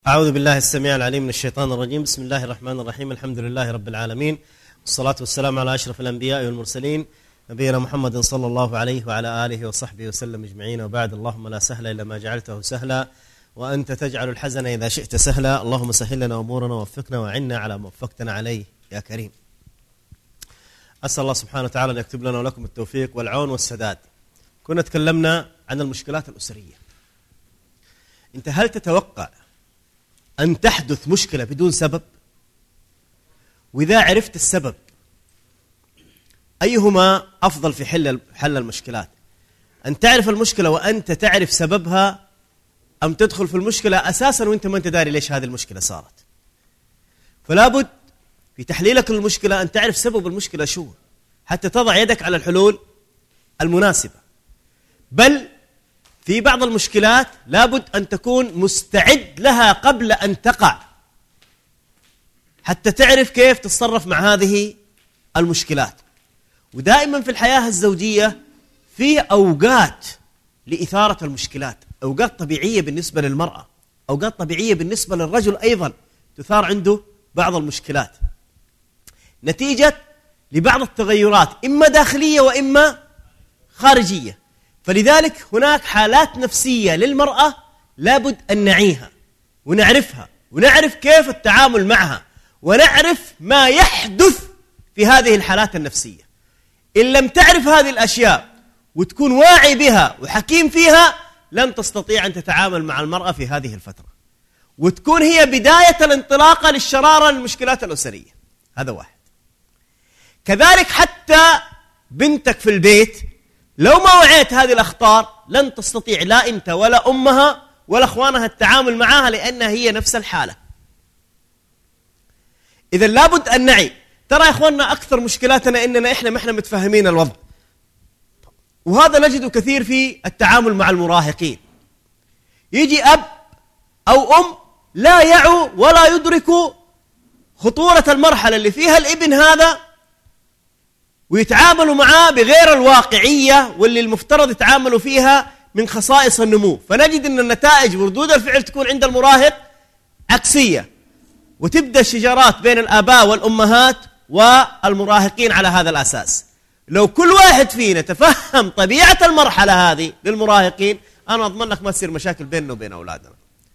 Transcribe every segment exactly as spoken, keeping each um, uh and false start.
أعوذ بالله السميع العليم من الشيطان الرجيم. بسم الله الرحمن الرحيم. الحمد لله رب العالمين، والصلاة والسلام على أشرف الأنبياء والمرسلين نبينا محمد صلى الله عليه وعلى آله وصحبه وسلم أجمعين، وبعد. اللهم لا سهل إلا ما جعلته سهلا، وأنت تجعل الحزن إذا شئت سهلا. اللهم سهل لنا أمورنا ووفقنا وعنا على ما وفقتنا عليه يا كريم. أسأل الله سبحانه وتعالى أن يكتب لنا ولكم التوفيق والعون والسداد. كنا تكلمنا عن المشكلات الأسرية. أنت هل تتوقع أن تحدث مشكلة بدون سبب؟ وإذا عرفت السبب أيهما أفضل في حل حل المشكلات؟ أن تعرف المشكلة وأنت تعرف سببها، أم تدخل في المشكلة أساسا وأنت ما أنت داري ليش هذه المشكلة صارت؟ فلا بد في تحليلك للمشكلة أن تعرف سبب المشكلة شو، حتى تضع يدك على الحلول المناسبة. بل في بعض المشكلات لابد أن تكون مستعد لها قبل أن تقع، حتى تعرف كيف تتصرف مع هذه المشكلات. ودائما في الحياة الزوجية في أوقات لإثارة المشكلات، أوقات طبيعية بالنسبة للمرأة، أوقات طبيعية بالنسبة للرجل أيضا تثار عنده بعض المشكلات نتيجة لبعض التغيرات، إما داخلية وإما خارجية. فلذلك هناك حالات نفسية للمرأة لابد أن نعيها ونعرفها، ونعرف كيف التعامل معها، ونعرف ما يحدث في هذه الحالات النفسية. إن لم تعرف هذه الأشياء وتكون واعي بها وحكيم فيها، لن تستطيع أن تتعامل مع المرأة في هذه الفترة، وتكون هي بداية الانطلاقة للشرارة للمشكلات الأسرية. هذا واحد. كذلك حتى بنتك في البيت لو ما وعيت هذه الأخطار لن تستطيع لا أنت ولا أمها ولا أخوانها التعامل معها، لأنها هي نفس الحالة. إذا لابد أن نعي. ترى يا أخواننا أكثر مشكلاتنا إننا إحنا ما إحنا متفهمين الوضع، وهذا نجده كثير في التعامل مع المراهقين. يجي أب أو أم لا يعوا ولا يدركوا خطورة المرحلة اللي فيها الابن هذا، ويتعاملوا معاه بغير الواقعية واللي المفترض يتعاملوا فيها من خصائص النمو. فنجد أن النتائج وردود الفعل تكون عند المراهق عكسية، وتبدأ الشجارات بين الآباء والأمهات والمراهقين على هذا الأساس. لو كل واحد فينا تفهم طبيعة المرحلة هذه للمراهقين، أنا أضمن لك ما تصير مشاكل بيننا وبين أولادنا،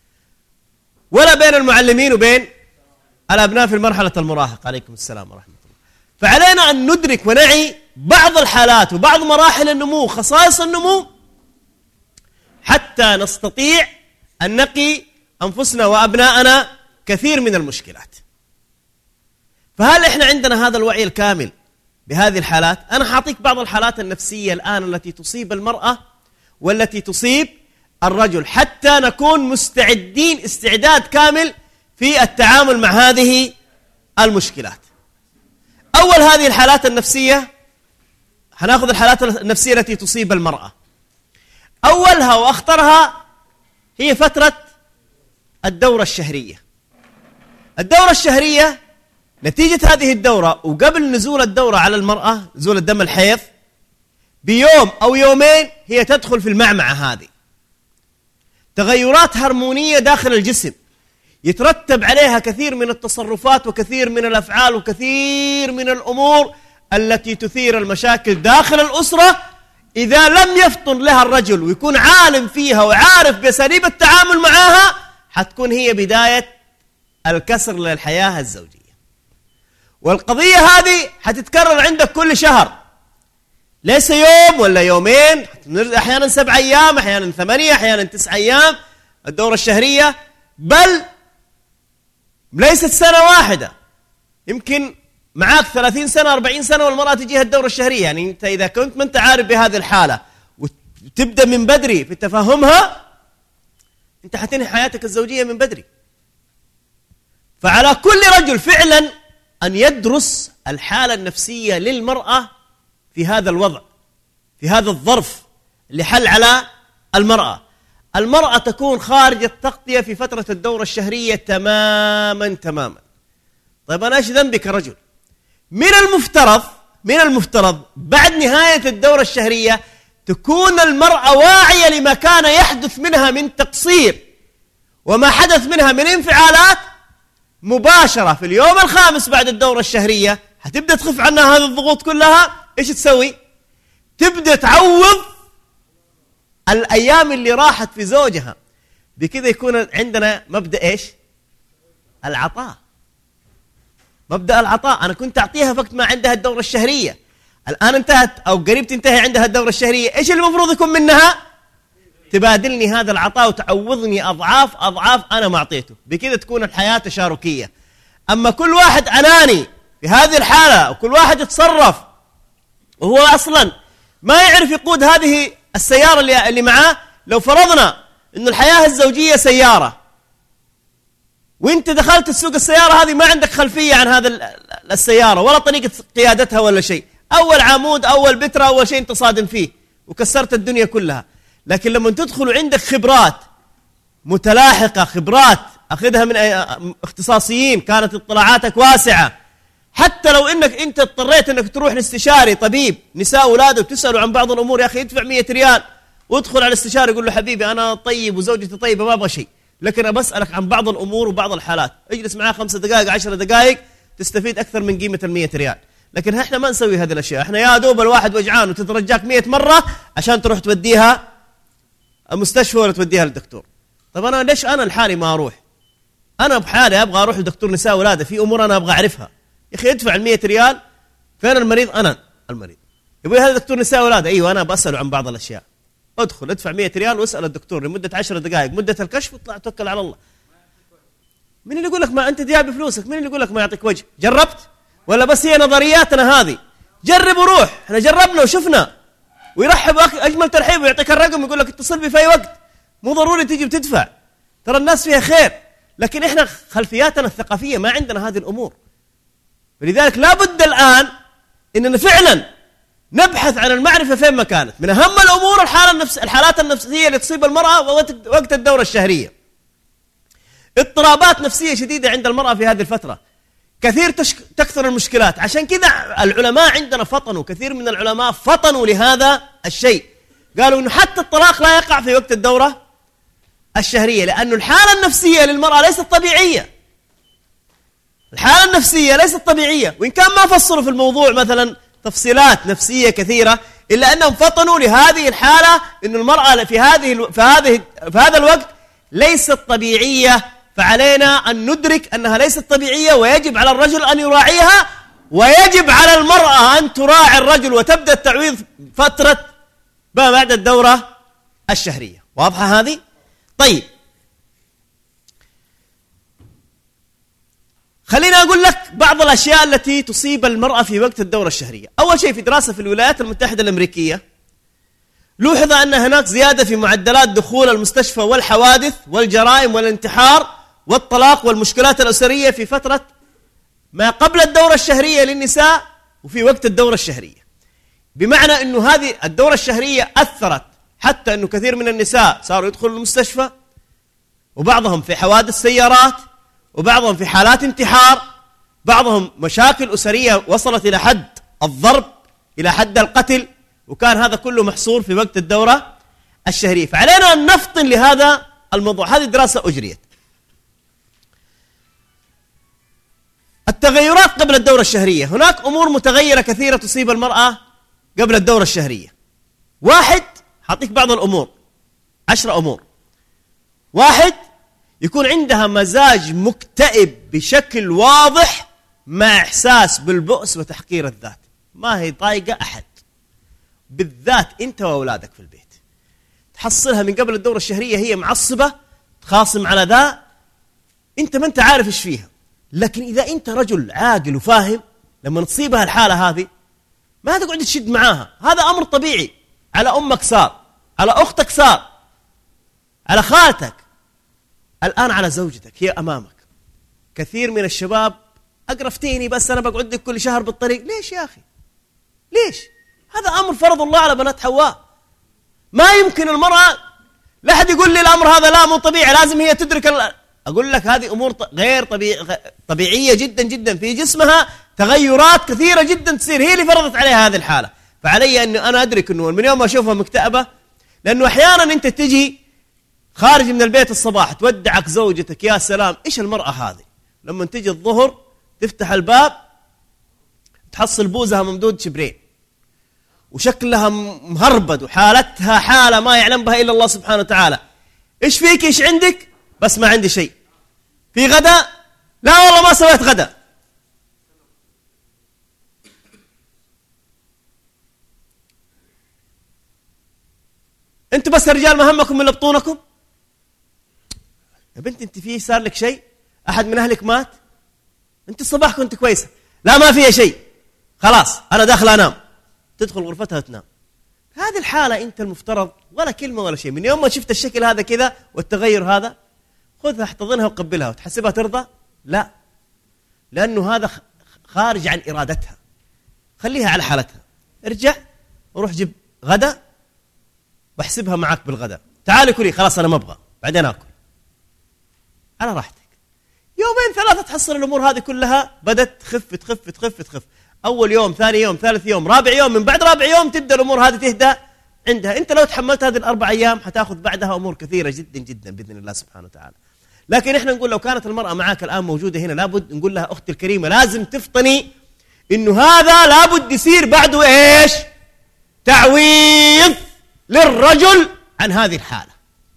ولا بين المعلمين وبين الأبناء في مرحلة المراهق. عليكم السلام ورحمة الله. فعلينا أن ندرك ونعي بعض الحالات وبعض مراحل النمو، خصائص النمو، حتى نستطيع أن نقي أنفسنا وأبناءنا كثير من المشكلات. فهل إحنا عندنا هذا الوعي الكامل بهذه الحالات؟ أنا حاعطيك بعض الحالات النفسية الآن التي تصيب المرأة والتي تصيب الرجل، حتى نكون مستعدين استعداد كامل في التعامل مع هذه المشكلات. أول هذه الحالات النفسية، هناخذ الحالات النفسية التي تصيب المرأة. أولها وأخطرها هي فترة الدورة الشهرية. الدورة الشهرية نتيجة هذه الدورة، وقبل نزول الدورة على المرأة، نزول الدم الحيض، بيوم أو يومين هي تدخل في المعمعة هذه. تغيرات هرمونية داخل الجسم يترتب عليها كثير من التصرفات وكثير من الأفعال وكثير من الأمور التي تثير المشاكل داخل الأسرة. إذا لم يفطن لها الرجل ويكون عالم فيها وعارف بأساليب التعامل معها، حتكون هي بداية الكسر للحياة الزوجية. والقضية هذه حتتكرر عندك كل شهر، ليس يوم ولا يومين، أحيانا سبع أيام، أحيانا ثمانية، أحيانا تسع أيام الدورة الشهرية، بل ليست سنة واحدة، يمكن معاك ثلاثين سنة أربعين سنة والمرأة تجيها الدورة الشهرية. يعني أنت إذا كنت ما أنت عارف بهذه الحالة وتبدأ من بدري في تفهمها، أنت حتنهي حياتك الزوجية من بدري. فعلى كل رجل فعلا أن يدرس الحالة النفسية للمرأة في هذا الوضع، في هذا الظرف اللي حل على المرأة. المرأة تكون خارج التغطية في فترة الدورة الشهرية تماما تماما. طيب أنا إيش ذنبي كرجل؟ من المفترض من المفترض بعد نهاية الدورة الشهرية تكون المرأة واعية لما كان يحدث منها من تقصير وما حدث منها من انفعالات مباشرة في اليوم الخامس بعد الدورة الشهرية هتبدأ تخف عنها هذه الضغوط كلها. إيش تسوي؟ تبدأ تعوض الأيام اللي راحت في زوجها. بكذا يكون عندنا مبدأ إيش؟ العطاء. مبدأ العطاء. أنا كنت أعطيها وقت ما عندها الدورة الشهرية، الآن انتهت أو قريب تنتهي عندها الدورة الشهرية، إيش المفروض يكون منها؟ تبادلني هذا العطاء وتعوضني أضعاف أضعاف أنا ما أعطيته. بكذا تكون الحياة تشاركية. أما كل واحد أناني في هذه الحالة وكل واحد يتصرف وهو أصلا ما يعرف يقود هذه السيارة اللي, اللي معاه. لو فرضنا أن الحياة الزوجية سيارة وانت دخلت السوق السيارة هذه ما عندك خلفية عن هذا السيارة ولا طريقة قيادتها ولا شيء، أول عمود أول بترة أول شيء انت صادم فيه وكسرت الدنيا كلها. لكن لما تدخل عندك خبرات متلاحقة، خبرات أخذها من اختصاصيين، كانت اطلاعاتك واسعة، حتى لو انك انت اضطريت انك تروح لاستشاري طبيب نساء أولاده وتسأله عن بعض الأمور، يا أخي ادفع مية ريال وادخل على الاستشاري يقول له حبيبي أنا طيب وزوجتي طيبة ما أبغى شيء، لكن أنا بسألك عن بعض الأمور وبعض الحالات، اجلس معاه خمسة دقائق عشرة دقائق تستفيد أكثر من قيمة المية ريال. لكن احنا ما نسوي هذه الأشياء. احنا يا دوب الواحد وجعان وتترجاك مية مرة عشان تروح توديها المستشفى ولا توديها للدكتور. طب أنا ليش أنا الحالي ما أروح؟ أنا بحالي أبغى أروح لدكتور نساء ولاده، في أمور أنا أبغى أعرفها. يا أخي ادفع المية ريال. فين المريض؟ أنا المريض. يقول هذا دكتور نساء ولاده، أيوة أنا بسأله عن بعض الأشياء. ادخل ادفع مية ريال واسأل الدكتور لمدة عشر دقائق مدة الكشف واطلع توكل على الله. مين اللي يقول لك ما أنت دياب بفلوسك؟ مين اللي يقول لك ما يعطيك وجه؟ جربت؟ ولا بس هي نظرياتنا هذه؟ جرب وروح. احنا جربنا وشفنا. ويرحب أجمل ترحيب ويعطيك الرقم ويقول لك اتصل بي في أي وقت. مو ضروري تيجي وتدفع. ترى الناس فيها خير. لكن احنا خلفياتنا الثقافية ما عندنا هذه الأمور. ولذلك لا بد الآن إننا فعلا نبحث عن المعرفة فين ما كانت. من أهم الأمور الحالة النفس الحالات النفسية اللي تصيب المرأة وقت الدورة الشهرية. اضطرابات نفسية شديدة عند المرأة في هذه الفترة. كثير تشك... تكثر المشكلات. عشان كذا العلماء عندنا فطنوا، كثير من العلماء فطنوا لهذا الشيء. قالوا إنه حتى الطلاق لا يقع في وقت الدورة الشهرية، لأنه الحالة النفسية للمرأة ليست طبيعية. الحالة النفسية ليست طبيعية، وإن كان ما فصلوا في الموضوع مثلا تفصيلات نفسية كثيرة، إلا أنهم فطنوا لهذه الحالة إنه المرأة في هذه في هذه في هذا الوقت ليست طبيعية، فعلينا أن ندرك أنها ليست طبيعية، ويجب على الرجل أن يراعيها، ويجب على المرأة أن تراعي الرجل، وتبدأ التعويض فترة ما بعد الدورة الشهرية. واضحة هذه؟ طيب خلينا أقول لك بعض الأشياء التي تصيب المرأة في وقت الدورة الشهرية. أول شيء، في دراسة في الولايات المتحدة الأمريكية لوحظ أن هناك زيادة في معدلات دخول المستشفى والحوادث والجرائم والانتحار والطلاق والمشكلات الأسرية في فترة ما قبل الدورة الشهرية للنساء وفي وقت الدورة الشهرية. بمعنى أنه هذه الدورة الشهرية أثرت حتى أنه كثير من النساء صاروا يدخلوا المستشفى، وبعضهم في حوادث سيارات، وبعضهم في حالات انتحار، بعضهم مشاكل أسرية وصلت إلى حد الضرب، إلى حد القتل، وكان هذا كله محصور في وقت الدورة الشهرية. فعلينا أن نفطن لهذا الموضوع. هذه دراسة أجريت. التغيرات قبل الدورة الشهرية. هناك أمور متغيرة كثيرة تصيب المرأة قبل الدورة الشهرية. واحد، حاعطيك بعض الأمور، عشر أمور. واحد، يكون عندها مزاج مكتئب بشكل واضح مع إحساس بالبؤس وتحقير الذات. ما هي طايقة أحد، بالذات أنت وأولادك في البيت. تحصلها من قبل الدورة الشهرية هي معصبة، تخاصم على ذا، أنت ما أنت عارف إيش فيها. لكن إذا أنت رجل عاقل وفاهم، لما تصيبها الحالة هذه ما تقعد تشد معاها. هذا أمر طبيعي. على أمك صار، على أختك صار، على خالتك، الآن على زوجتك هي أمامك. كثير من الشباب أقرفتيني بس أنا بقعد لك كل شهر بالطريق. ليش يا أخي؟ ليش؟ هذا أمر فرض الله على بنات حواء. ما يمكن المرأة، لا أحد يقول لي الأمر هذا لا مو طبيعي لازم هي تدرك ال... أقول لك هذه أمور غير طبيعي... طبيعية جدا جدا. في جسمها تغيرات كثيرة جدا تصير، هي اللي فرضت عليها هذه الحالة. فعلي أن أنا أدرك أنه من يوم ما أشوفها مكتئبة، لأنه أحيانا أنت تجي خارج من البيت الصباح تودعك زوجتك، يا سلام إيش المرأة هذه، لما تجي الظهر تفتح الباب تحصل بوزها ممدود شبرين وشكلها مهربد وحالتها حالة ما يعلم بها إلا الله سبحانه وتعالى. إيش فيك؟ إيش عندك؟ بس ما عندي شيء. في غدا؟ لا والله ما سويت غدا. أنتوا بس الرجال ما همكم من بطونكم؟ يا بنت أنت فيه صار لك شيء؟ أحد من أهلك مات؟ أنت الصباح كنت كويسة. لا ما فيها شيء، خلاص أنا داخل أنام. تدخل غرفتها تنام. هذه الحالة أنت المفترض ولا كلمة ولا شيء، من يوم ما شفت الشكل هذا كذا والتغير هذا خذها احتضنها وقبلها وتحسبها ترضى؟ لا، لأنه هذا خارج عن إرادتها. خليها على حالتها، ارجع وروح جيب غدا واحسبها معك بالغدا. تعالي كلي، خلاص أنا ما أبغى، بعدين أكل على راحتك. يومين ثلاثة تحصل الأمور هذه كلها بدت تخف تخف تخف تخف. أول يوم، ثاني يوم، ثالث يوم، رابع يوم، من بعد رابع يوم تبدأ الأمور هذه تهدى عندها. أنت لو تحملت هذه الأربع أيام حتاخذ بعدها أمور كثيرة جدا جدا بإذن الله سبحانه وتعالى. لكن إحنا نقول لو كانت المرأة معاك الآن موجودة هنا، لابد نقول لها أختي الكريمة لازم تفطني إنه هذا لابد يصير بعده إيش؟ تعويض للرجل عن هذه الحالة.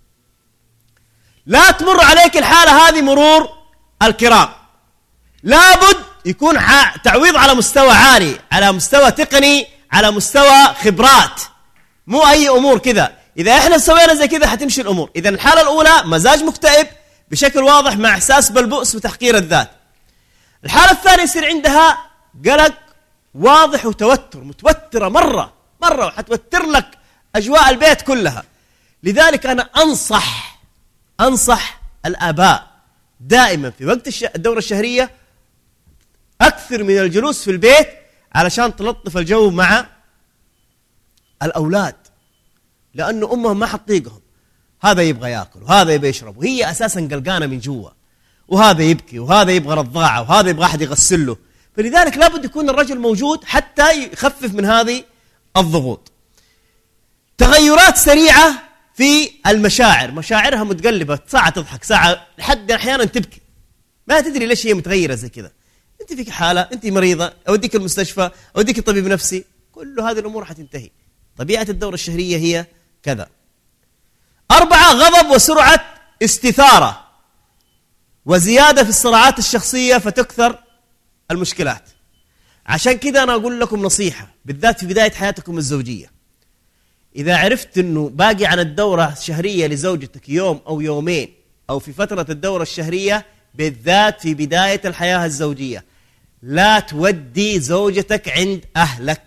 لا تمر عليك الحالة هذه مرور الكرام، لابد يكون تعويض على مستوى عالي، على مستوى تقني، على مستوى خبرات، مو أي أمور كذا. إذا إحنا سوينا زي كذا حتمشي الأمور. إذا الحالة الأولى مزاج مكتئب بشكل واضح مع إحساس بالبؤس وتحقير الذات. الحالة الثانية يصير عندها قلق واضح وتوتر، متوترة مرة مرة وحتوتر لك أجواء البيت كلها. لذلك أنا أنصح أنصح الآباء دائما في وقت الدورة الشهرية أكثر من الجلوس في البيت علشان تلطف الجو مع الأولاد، لأنه أمهم ما حتطيقهم. هذا يبغى يأكل وهذا يبغى يشرب وهي أساسا قلقانة من جوا، وهذا يبكي وهذا يبغى رضاعة وهذا يبغى أحد يغسل له. فلذلك لابد يكون الرجل موجود حتى يخفف من هذه الضغوط. تغيرات سريعة في المشاعر، مشاعرها متقلبة، ساعة تضحك ساعة لحد أحيانا تبكي، ما تدري ليش هي متغيرة زي كذا. أنت فيك حالة، أنت مريضة، أوديك المستشفى، أوديك طبيب نفسي، كل هذه الأمور حتنتهي. طبيعة الدورة الشهرية هي كذا. أربعة، غضب وسرعة استثارة وزيادة في الصراعات الشخصية فتكثر المشكلات. عشان كذا أنا أقول لكم نصيحة بالذات في بداية حياتكم الزوجية، إذا عرفت أنه باقي عن الدورة الشهرية لزوجتك يوم أو يومين أو في فترة الدورة الشهرية بالذات في بداية الحياة الزوجية، لا تودي زوجتك عند أهلك.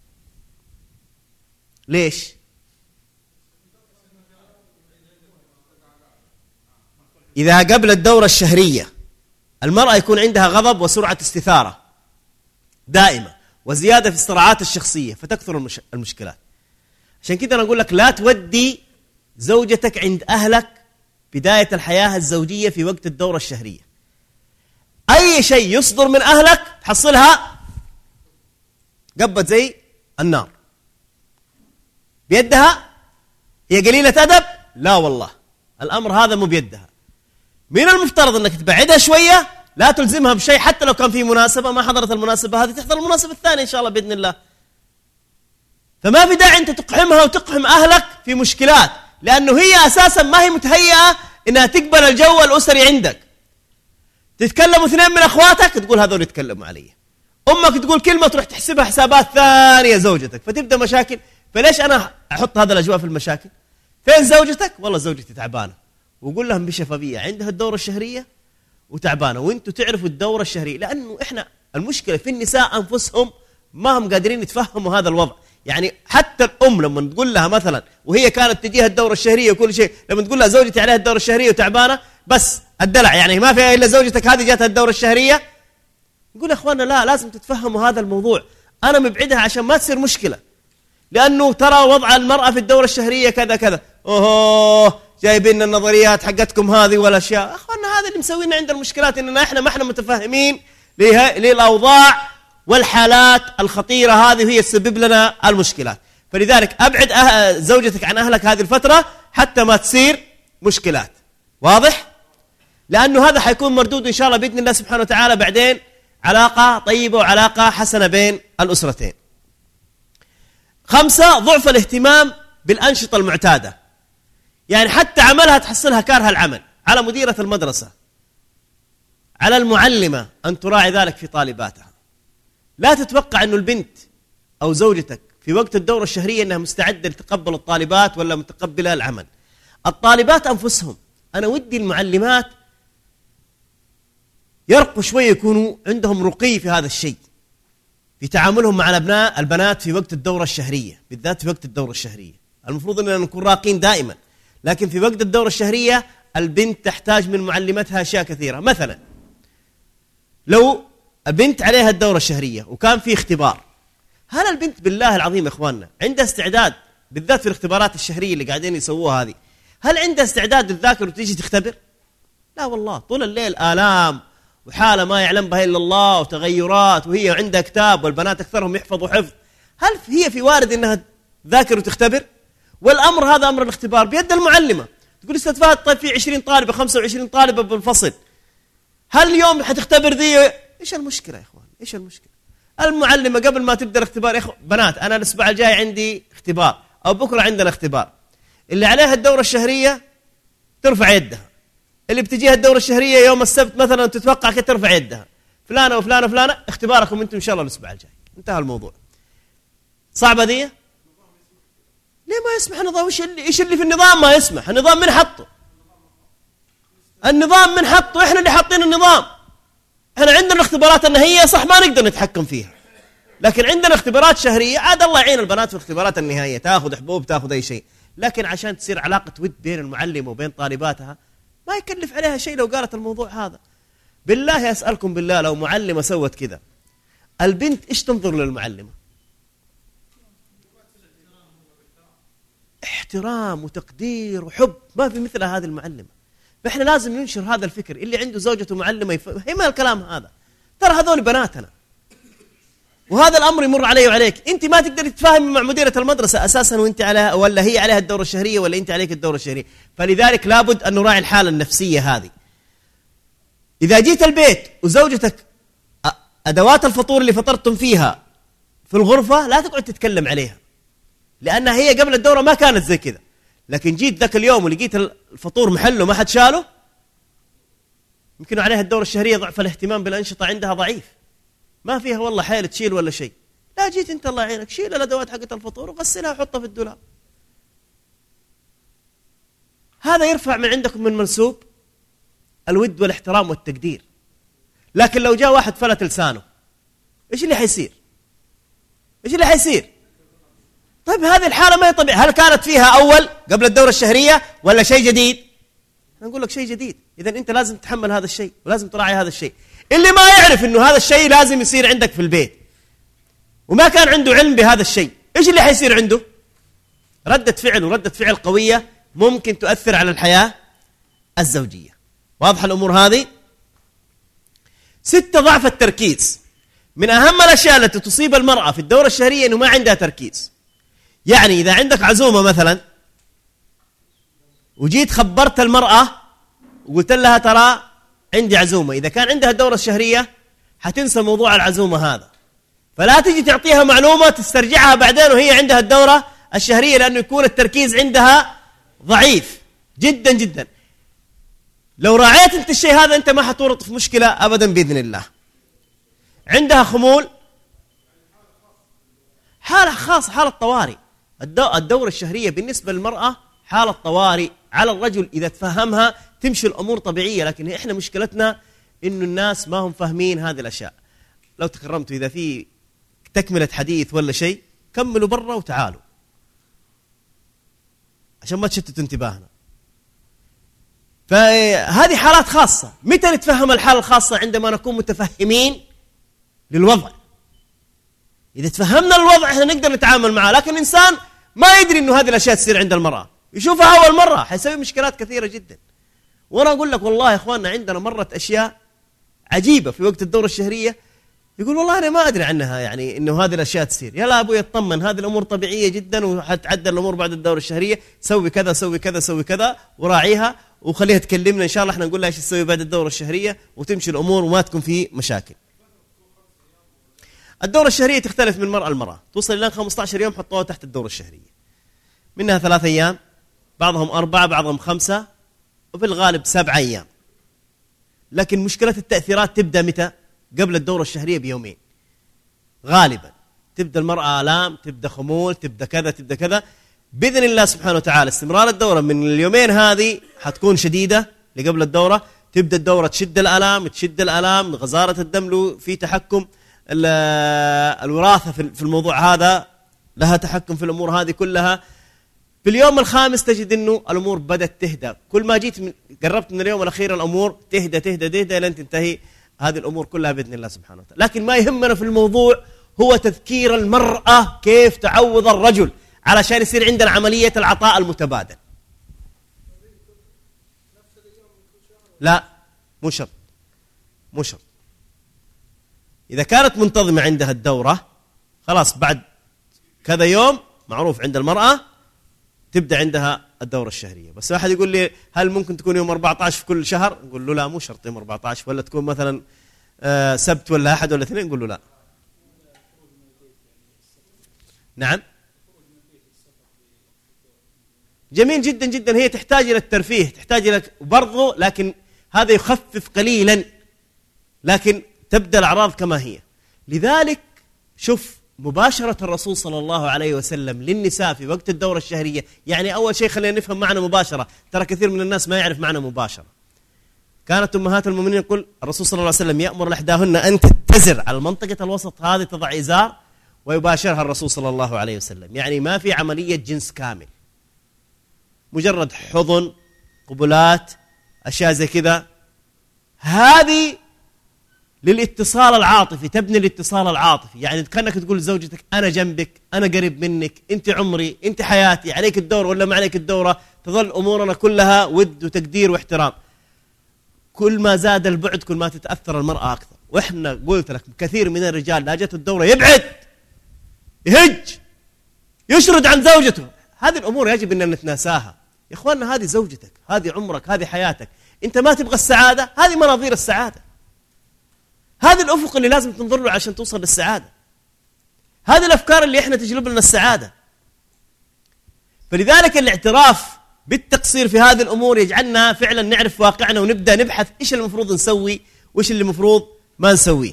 ليش؟ إذا قبل الدورة الشهرية المرأة يكون عندها غضب وسرعة استثارة دائمة وزيادة في الصراعات الشخصية فتكثر المش... المشكلات. عشان كده أنا أقول لك لا تودي زوجتك عند أهلك بداية الحياة الزوجية في وقت الدورة الشهرية. أي شيء يصدر من أهلك تحصلها قبت زي النار بيدها. هي قليلة أدب؟ لا والله، الأمر هذا مو بيدها. من المفترض أنك تبعدها شوية، لا تلزمها بشيء حتى لو كان في مناسبة، ما حضرت المناسبة هذه تحضر المناسبة الثانية إن شاء الله بإذن الله. فما في داعي أنت تقحمها وتقحم أهلك في مشكلات، لأنه هي أساسا ما هي متهيئة إنها تقبل الجو الأسري عندك. تتكلموا اثنين من أخواتك تقول هذول يتكلموا علي، أمك تقول كلمة تروح تحسبها حسابات ثانية زوجتك، فتبدأ مشاكل. فليش أنا أحط هذا الأجواء في المشاكل؟ فين زوجتك؟ والله زوجتي تعبانة، وقول لهم بشفافية عندها الدورة الشهرية وتعبانة، وانتوا تعرفوا الدورة الشهرية. لأنه إحنا المشكلة في النساء أنفسهم ما هم قادرين يتفهموا هذا الوضع. يعني حتى الأم لما تقول لها مثلا وهي كانت تجيها الدورة الشهرية وكل شيء، لما تقول لها زوجتي عليها الدورة الشهرية وتعبانة بس الدلع، يعني ما فيها إلا زوجتك هذه جاتها الدورة الشهرية، نقول يا أخوانا لا، لازم تتفهموا هذا الموضوع. أنا مبعدها عشان ما تصير مشكلة، لأنه ترى وضع المرأة في الدورة الشهرية كذا كذا. أوه جايبين النظريات حقتكم هذه والأشياء. أخوانا هذا اللي مسوينا عند المشكلات، إننا إحنا ما إحنا متفاهمين للأوضاع والحالات الخطيرة هذه هي تسبب لنا المشكلات. فلذلك أبعد أه... زوجتك عن أهلك هذه الفترة حتى ما تصير مشكلات. واضح؟ لأنه هذا حيكون مردود إن شاء الله بإذن الله سبحانه وتعالى بعدين علاقة طيبة وعلاقة حسنة بين الأسرتين. خمسة، ضعف الاهتمام بالأنشطة المعتادة، يعني حتى عملها تحصلها كارها العمل، على مديرة المدرسة، على المعلمة أن تراعي ذلك في طالباتها. لا تتوقع أنه البنت أو زوجتك في وقت الدورة الشهرية أنها مستعدة لتقبل الطالبات ولا متقبلة العمل. الطالبات أنفسهم، أنا ودي المعلمات يرقوا شوية، يكونوا عندهم رقي في هذا الشيء في تعاملهم مع الأبناء البنات في وقت الدورة الشهرية، بالذات في وقت الدورة الشهرية. المفروض أننا نكون راقين دائما، لكن في وقت الدورة الشهرية البنت تحتاج من معلمتها أشياء كثيرة. مثلا لو بنت عليها الدورة الشهرية وكان في اختبار، هل البنت بالله العظيم يا إخواننا عندها استعداد، بالذات في الاختبارات الشهرية اللي قاعدين يسووها هذه، هل عندها استعداد تذاكر وتيجي تختبر؟ لا والله، طول الليل آلام وحالة ما يعلم بها إلا الله وتغيرات، وهي عندها كتاب والبنات أكثرهم يحفظوا حفظ. هل هي في وارد أنها تذاكر وتختبر؟ والأمر هذا أمر الاختبار بيد المعلمة. تقول أستاذ فهد طيب في عشرين طالبة خمسة وعشرين طالبة بالفصل، هل اليوم حتختبر ذي؟ إيش المشكلة يا إخوان؟ إيش المشكلة؟ المعلمة قبل ما تبدأ الاختبار، يا إخوان بنات أنا الأسبوع الجاي عندي اختبار أو بكرة عندنا اختبار، اللي عليها الدورة الشهرية ترفع يدها، اللي بتجيها الدورة الشهرية يوم السبت مثلا تتوقع كده ترفع يدها، فلانة وفلانة فلانة اختباركم أنتم إن شاء الله الأسبوع الجاي. انتهى الموضوع. صعبة دي؟ ليه ما يسمح النظام؟ إيش اللي, إيش اللي في النظام ما يسمح؟ النظام من حطه؟ النظام من حطه؟ إحنا اللي حاطين النظام. إحنا عندنا اختبارات النهائية صح ما نقدر نتحكم فيها، لكن عندنا اختبارات شهرية عاد الله يعين البنات في الاختبارات النهائية، تأخذ حبوب تأخذ أي شيء، لكن عشان تصير علاقة ود بين المعلم وبين طالباتها ما يكلف عليها شيء لو قالت الموضوع هذا. بالله أسألكم بالله، لو معلمة سوت كذا البنت إيش تنظر للمعلمة؟ احترام وتقدير وحب، ما في مثل هذه المعلمة. فإحنا لازم ننشر هذا الفكر، اللي عنده زوجته معلمة يفهمها الكلام هذا، ترى هذول بناتنا وهذا الأمر يمر علي وعليك. أنت ما تقدر تتفاهم مع مديرة المدرسة أساسا وأنت عليها، ولا هي عليها الدورة الشهرية ولا أنت عليك الدورة الشهرية. فلذلك لابد أن نراعي الحالة النفسية هذه. إذا جيت البيت وزوجتك أدوات الفطور اللي فطرتم فيها في الغرفة لا تقعد تتكلم عليها، لأنها هي قبل الدورة ما كانت زي كذا، لكن جيت ذاك اليوم ولقيت الفطور محله ما حد شاله، يمكن عليها الدورة الشهرية ضعف الاهتمام بالأنشطة عندها ضعيف، ما فيها والله حيل تشيل ولا شيء. لا جيت انت الله يعينك شيل الادوات حقت الفطور وغسلها وحطها في الدولاب. هذا يرفع من عندكم من منسوب الود والاحترام والتقدير. لكن لو جاء واحد فلت لسانه ايش اللي حيصير؟ ايش اللي حيصير؟ طيب هذه الحالة ما هي طبيعية. هل كانت فيها أول قبل الدورة الشهرية ولا شيء جديد؟ نقول لك شيء جديد. إذا أنت لازم تتحمل هذا الشيء ولازم تراعي هذا الشيء. اللي ما يعرف إنه هذا الشيء لازم يصير عندك في البيت وما كان عنده علم بهذا الشيء، إيش اللي حيصير عنده؟ ردة فعل، وردة فعل قوية ممكن تؤثر على الحياة الزوجية. واضح الأمور هذه؟ ستة، ضعف التركيز. من أهم الأشياء التي تصيب المرأة في الدورة الشهرية إنه ما عندها تركيز. يعني إذا عندك عزومة مثلا وجيت خبرت المرأة وقلت لها ترى عندي عزومة، إذا كان عندها الدورة الشهرية حتنسى موضوع العزومة هذا، فلا تجي تعطيها معلومة تسترجعها بعدين وهي عندها الدورة الشهرية، لأنه يكون التركيز عندها ضعيف جدا جدا. لو راعيت انت الشيء هذا انت ما حتورط في مشكلة أبدا بإذن الله. عندها خمول، حالة خاصة، حالة طوارئ. الدورة الشهرية بالنسبة للمرأة حالة طوارئ. على الرجل إذا تفهمها تمشي الأمور طبيعية، لكن إحنا مشكلتنا إنه الناس ما هم فاهمين هذه الأشياء. لو تكرمتوا إذا في تكملة حديث ولا شيء كملوا برا وتعالوا عشان ما تشتتوا انتباهنا. فهذه حالات خاصة. متى نتفهم الحالة الخاصة؟ عندما نكون متفهمين للوضع. إذا تفهمنا الوضع إحنا نقدر نتعامل معه. لكن إنسان ما يدري إنه هذه الأشياء تصير عند المرأة، يشوفها أول مرة حيسوي مشكلات كثيرة جدا. وأنا أقول لك والله يا إخواننا عندنا مرت أشياء عجيبة في وقت الدورة الشهرية، يقول والله أنا ما أدري عنها، يعني إنه هذه الأشياء تصير. يلا أبوي اطمن، هذه الأمور طبيعية جدا وحتعدل الأمور بعد الدورة الشهرية، سوي كذا سوي كذا سوي كذا وراعيها وخليها تكلمنا إن شاء الله، إحنا نقول لها إيش تسوي بعد الدورة الشهرية وتمشي الأمور وما تكون في مشاكل. الدورة الشهرية تختلف من مرأة لمرأة، توصل إلى خمسة عشر يوم حطوها تحت الدورة الشهرية، منها ثلاثة أيام، بعضهم أربعة، بعضهم خمسة، وفي الغالب سبعة أيام. لكن مشكلة التأثيرات تبدأ متى؟ قبل الدورة الشهرية بيومين غالبا، تبدأ المرأة آلام، تبدأ خمول، تبدأ كذا تبدأ كذا. بإذن الله سبحانه وتعالى استمرار الدورة من اليومين هذه حتكون شديدة لقبل الدورة، تبدأ الدورة تشد الآلام تشد الآلام غزارة الدم له في تحكم، الوراثة في الموضوع هذا لها تحكم في الأمور هذه كلها. في اليوم الخامس تجد أنه الأمور بدأت تهدى، كل ما جيت من قربت من اليوم الأخير الأمور تهدى تهدى تهدى لن تنتهي هذه الأمور كلها بإذن الله سبحانه وتعالى. لكن ما يهمنا في الموضوع هو تذكير المرأة كيف تعوض الرجل علشان يصير عندنا عملية العطاء المتبادل. لا مو شرط، مو شرط. إذا كانت منتظمة عندها الدورة خلاص بعد كذا يوم معروف عند المرأة تبدأ عندها الدورة الشهرية. بس واحد يقول لي هل ممكن تكون يوم أربعة عشر في كل شهر؟ نقول له لا مو شرط يوم أربعة عشر، ولا تكون مثلا سبت ولا أحد ولا اثنين، نقول له لا. نعم جميل جدا جدا، هي تحتاج إلى الترفيه، تحتاج إلى برضه، لكن هذا يخفف قليلا، لكن تبدأ الأعراض كما هي. لذلك شوف مباشرة الرسول صلى الله عليه وسلم للنساء في وقت الدورة الشهرية، يعني أول شيء خلينا نفهم معنى مباشرة، ترى كثير من الناس ما يعرف معنى مباشرة. كانت أمهات المؤمنين يقول الرسول صلى الله عليه وسلم يأمر لإحداهن أن تتزر على منطقة الوسط هذه، تضع إزار ويباشرها الرسول صلى الله عليه وسلم، يعني ما في عملية جنس كامل، مجرد حضن قبلات أشياء زي كذا، هذه للاتصال العاطفي، تبني الاتصال العاطفي، يعني كأنك تقول لزوجتك أنا جنبك، أنا قريب منك، أنت عمري، أنت حياتي، عليك الدور ولا ما عليك الدورة، تظل أمورنا كلها ود وتقدير واحترام. كل ما زاد البعد كل ما تتأثر المرأة أكثر. وإحنا قلت لك كثير من الرجال لا جت الدورة يبعد يهج يشرد عن زوجته، هذه الأمور يجب أن نتناساها يا إخواننا. هذه زوجتك، هذه عمرك، هذه حياتك، أنت ما تبغى السعادة، هذه مناظير السعادة، هذا الأفق اللي لازم تنظر له عشان توصل للسعادة، هذه الأفكار اللي إحنا تجلب لنا السعادة. فلذلك الاعتراف بالتقصير في هذه الأمور يجعلنا فعلا نعرف واقعنا ونبدأ نبحث إيش المفروض نسوي وإيش اللي المفروض ما نسويه.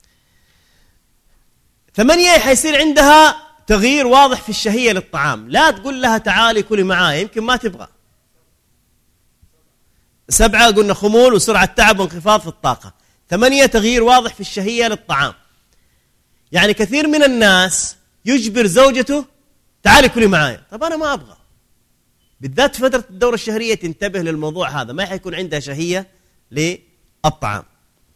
ثمانية حيصير عندها تغيير واضح في الشهية للطعام، لا تقول لها تعالي كلي معايا يمكن ما تبغى. سبعة قلنا خمول وسرعة تعب وانخفاض في الطاقة. ثمانية تغيير واضح في الشهية للطعام، يعني كثير من الناس يجبر زوجته تعالي كلي معايا، طب أنا ما أبغى. بالذات فترة الدورة الشهرية تنتبه للموضوع هذا، ما حيكون عندها شهية للطعام.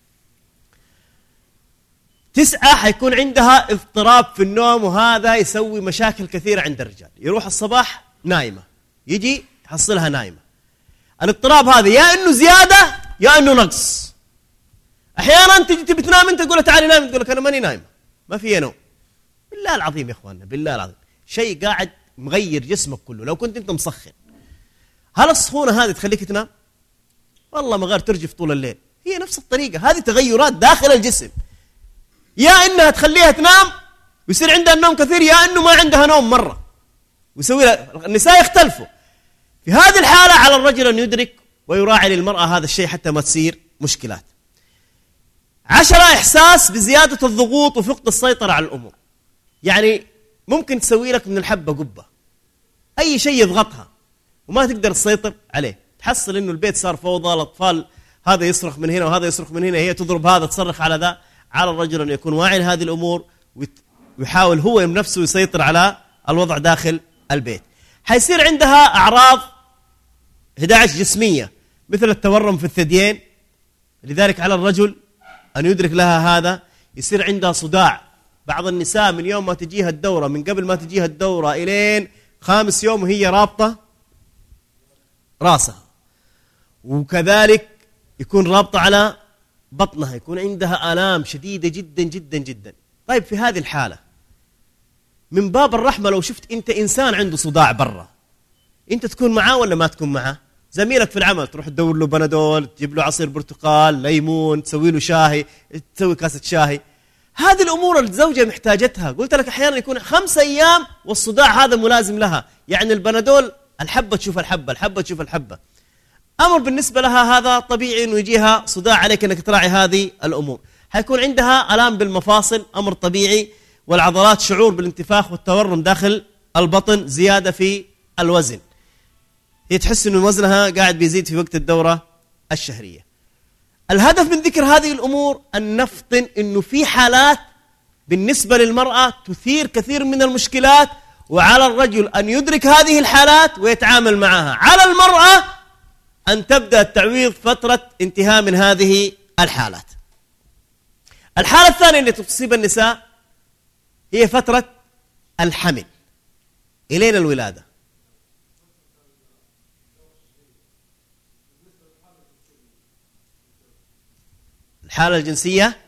تسعة حيكون عندها اضطراب في النوم، وهذا يسوي مشاكل كثيرة عند الرجال. يروح الصباح نايمة، يجي يحصلها نايمة. الاضطراب هذا يا إنه زيادة يا إنه نقص. أحيانا تجي تبي تنام أنت تقول تعالي نام، تقول لك أنا ماني نايمة ما في نوم. بالله العظيم يا إخواننا، بالله العظيم شيء قاعد مغير جسمك كله. لو كنت أنت مسخن، هل السخونة هذه تخليك تنام؟ والله ما غير ترجف طول الليل. هي نفس الطريقة، هذه تغيرات داخل الجسم، يا إنها تخليها تنام ويصير عندها النوم كثير، يا إنه ما عندها نوم مرة ويسوي لها. النساء يختلفوا في هذه الحالة، على الرجل أن يدرك ويراعي للمرأة هذا الشيء حتى ما تصير مشكلات. عشرة إحساس بزيادة الضغوط وفقد السيطرة على الأمور، يعني ممكن تسوي لك من الحبة قبة، أي شيء يضغطها وما تقدر تسيطر عليه، تحصل إنه البيت صار فوضى، الأطفال هذا يصرخ من هنا وهذا يصرخ من هنا، هي تضرب هذا تصرخ على ذا. على الرجل أن يكون واعي لهذه الأمور ويحاول هو بنفسه يسيطر على الوضع داخل البيت. حيصير عندها أعراض أحد عشر جسمية مثل التورم في الثديين، لذلك على الرجل أن يدرك لها هذا. يصير عندها صداع، بعض النساء من يوم ما تجيها الدورة، من قبل ما تجيها الدورة إلين خامس يوم وهي رابطة راسها، وكذلك يكون رابطة على بطنها، يكون عندها آلام شديدة جدا جدا جدا. طيب في هذه الحالة من باب الرحمة لو شفت أنت إنسان عنده صداع برا، أنت تكون معاه ولا ما تكون معاه؟ زميلك في العمل تروح تدور له بنادول، تجيب له عصير برتقال، ليمون، تسوي له شاهي، تسوي كاسة شاهي. هذه الأمور الزوجة محتاجتها. قلت لك أحيانا يكون خمسة أيام والصداع هذا ملازم لها، يعني البنادول الحبة تشوف الحبة، الحبة تشوف الحبة. أمر بالنسبة لها هذا طبيعي إنه يجيها صداع، عليك إنك تراعي هذه الأمور. حيكون عندها آلام بالمفاصل، أمر طبيعي، والعضلات شعور بالانتفاخ والتورم داخل البطن، زيادة في الوزن، هي تحس إنه وزنها قاعد بيزيد في وقت الدورة الشهرية. الهدف من ذكر هذه الأمور أن نفطن إنه في حالات بالنسبة للمرأة تثير كثير من المشكلات، وعلى الرجل أن يدرك هذه الحالات ويتعامل معها. على المرأة أن تبدأ التعويض فترة انتهاء من هذه الحالات. الحالة الثانية التي تصيب النساء هي فترة الحمل إلين الولادة. الحالة الجنسية،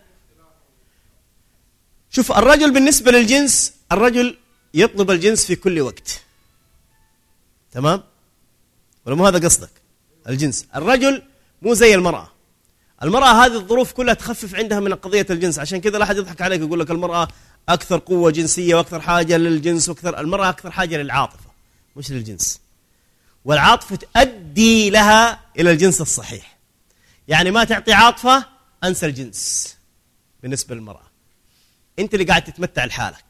شوف الرجل بالنسبة للجنس، الرجل يطلب الجنس في كل وقت، تمام؟ ولا مو هذا قصدك؟ الجنس، الرجل مو زي المرأة. المرأة هذه الظروف كلها تخفف عندها من قضية الجنس، عشان كذا لا أحد يضحك عليك يقول لك المرأة أكثر قوة جنسية وأكثر حاجة للجنس، وأكثر المرأة أكثر حاجة للعاطفة مش للجنس، والعاطفة تؤدي لها إلى الجنس الصحيح. يعني ما تعطي عاطفة أنسى الجنس. بالنسبة للمرأة أنت اللي قاعد تتمتع لحالك،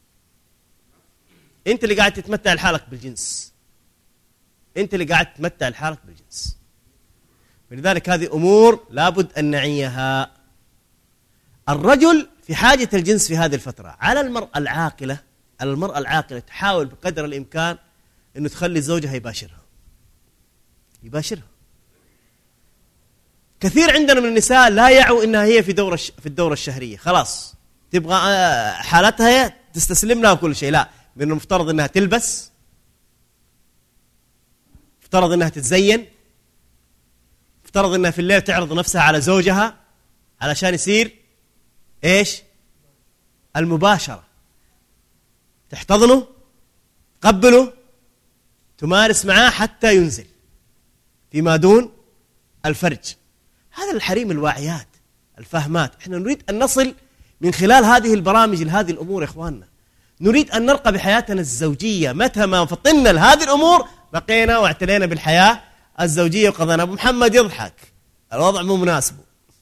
أنت اللي قاعد تتمتع لحالك بالجنس، أنت اللي قاعد تتمتع لحالك بالجنس. ولذلك هذه أمور لابد أن نعيها. الرجل في حاجة الجنس في هذه الفترة. على المرأة العاقلة، على المرأة العاقلة تحاول بقدر الإمكان أنه تخلي زوجها يباشرها يباشرها كثير عندنا من النساء لا يعوا إنها هي في دورة في الدورة الشهرية، خلاص تبغى حالتها تستسلم لها كل شيء. لا، من المفترض إنها تلبس، مفترض إنها تتزين، مفترض إنها في الليل تعرض نفسها على زوجها علشان يصير إيش؟ المباشرة، تحتضنه، تقبله، تمارس معاه حتى ينزل فيما دون الفرج. هذا الحريم الواعيات الفهمات. احنا نريد أن نصل من خلال هذه البرامج لهذه الأمور يا إخواننا. نريد أن نرقى بحياتنا الزوجية. متى ما فطنا لهذه الأمور بقينا واعتلينا بالحياة الزوجية وقضينا. أبو محمد يضحك، الوضع مو مناسبه.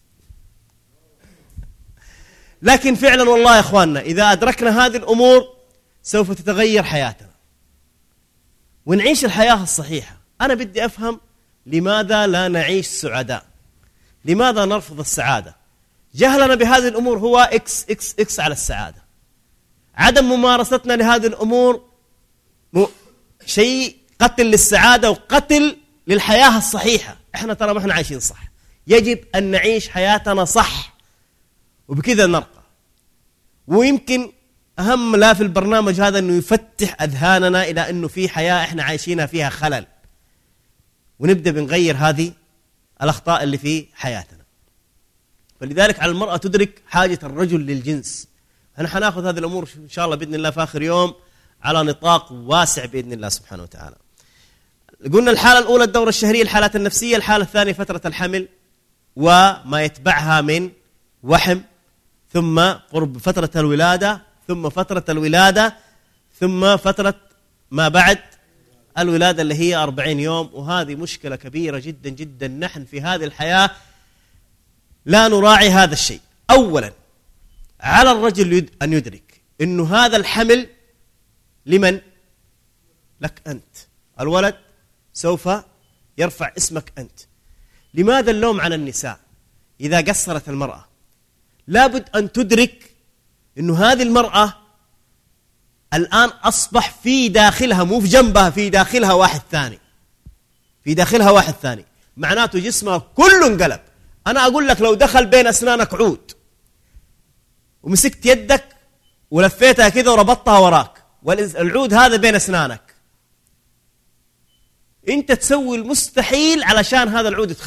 لكن فعلا والله يا إخواننا إذا أدركنا هذه الأمور سوف تتغير حياتنا ونعيش الحياة الصحيحة. أنا بدي أفهم لماذا لا نعيش سعداء؟ لماذا نرفض السعادة؟ جهلنا بهذه الأمور هو إكس إكس إكس على السعادة. عدم ممارستنا لهذه الأمور م... شيء قتل للسعادة وقتل للحياة الصحيحة. إحنا ترى ما إحنا عايشين صح. يجب أن نعيش حياتنا صح وبكذا نرقى. ويمكن أهم لا في البرنامج هذا أنه يفتح أذهاننا إلى أنه في حياة إحنا عايشينها فيها خلل، ونبدأ بنغير هذه الأخطاء اللي في حياتنا. فلذلك على المرأة تدرك حاجة الرجل للجنس. أنا حناخذ هذه الأمور إن شاء الله بإذن الله في آخر يوم على نطاق واسع بإذن الله سبحانه وتعالى. قلنا الحالة الأولى الدورة الشهرية، الحالات النفسية. الحالة الثانية فترة الحمل وما يتبعها من وحم، ثم قرب فترة الولادة، ثم فترة الولادة، ثم فترة ما بعد الولادة اللي هي أربعين يوم. وهذه مشكلة كبيرة جدا جدا. نحن في هذه الحياة لا نراعي هذا الشيء. أولا على الرجل أن يدرك أنه هذا الحمل لمن؟ لك أنت. الولد سوف يرفع اسمك أنت. لماذا اللوم على النساء إذا قصرت المرأة؟ لابد أن تدرك أنه هذه المرأة الآن أصبح في داخلها، مو في جنبها، في داخلها واحد ثاني، في داخلها واحد ثاني، معناته جسمها كله انقلب. أنا أقول لك لو دخل بين أسنانك عود ومسكت يدك ولفيتها كذا وربطتها وراك والعود هذا بين أسنانك، أنت تسوي المستحيل علشان هذا العود تخرجه.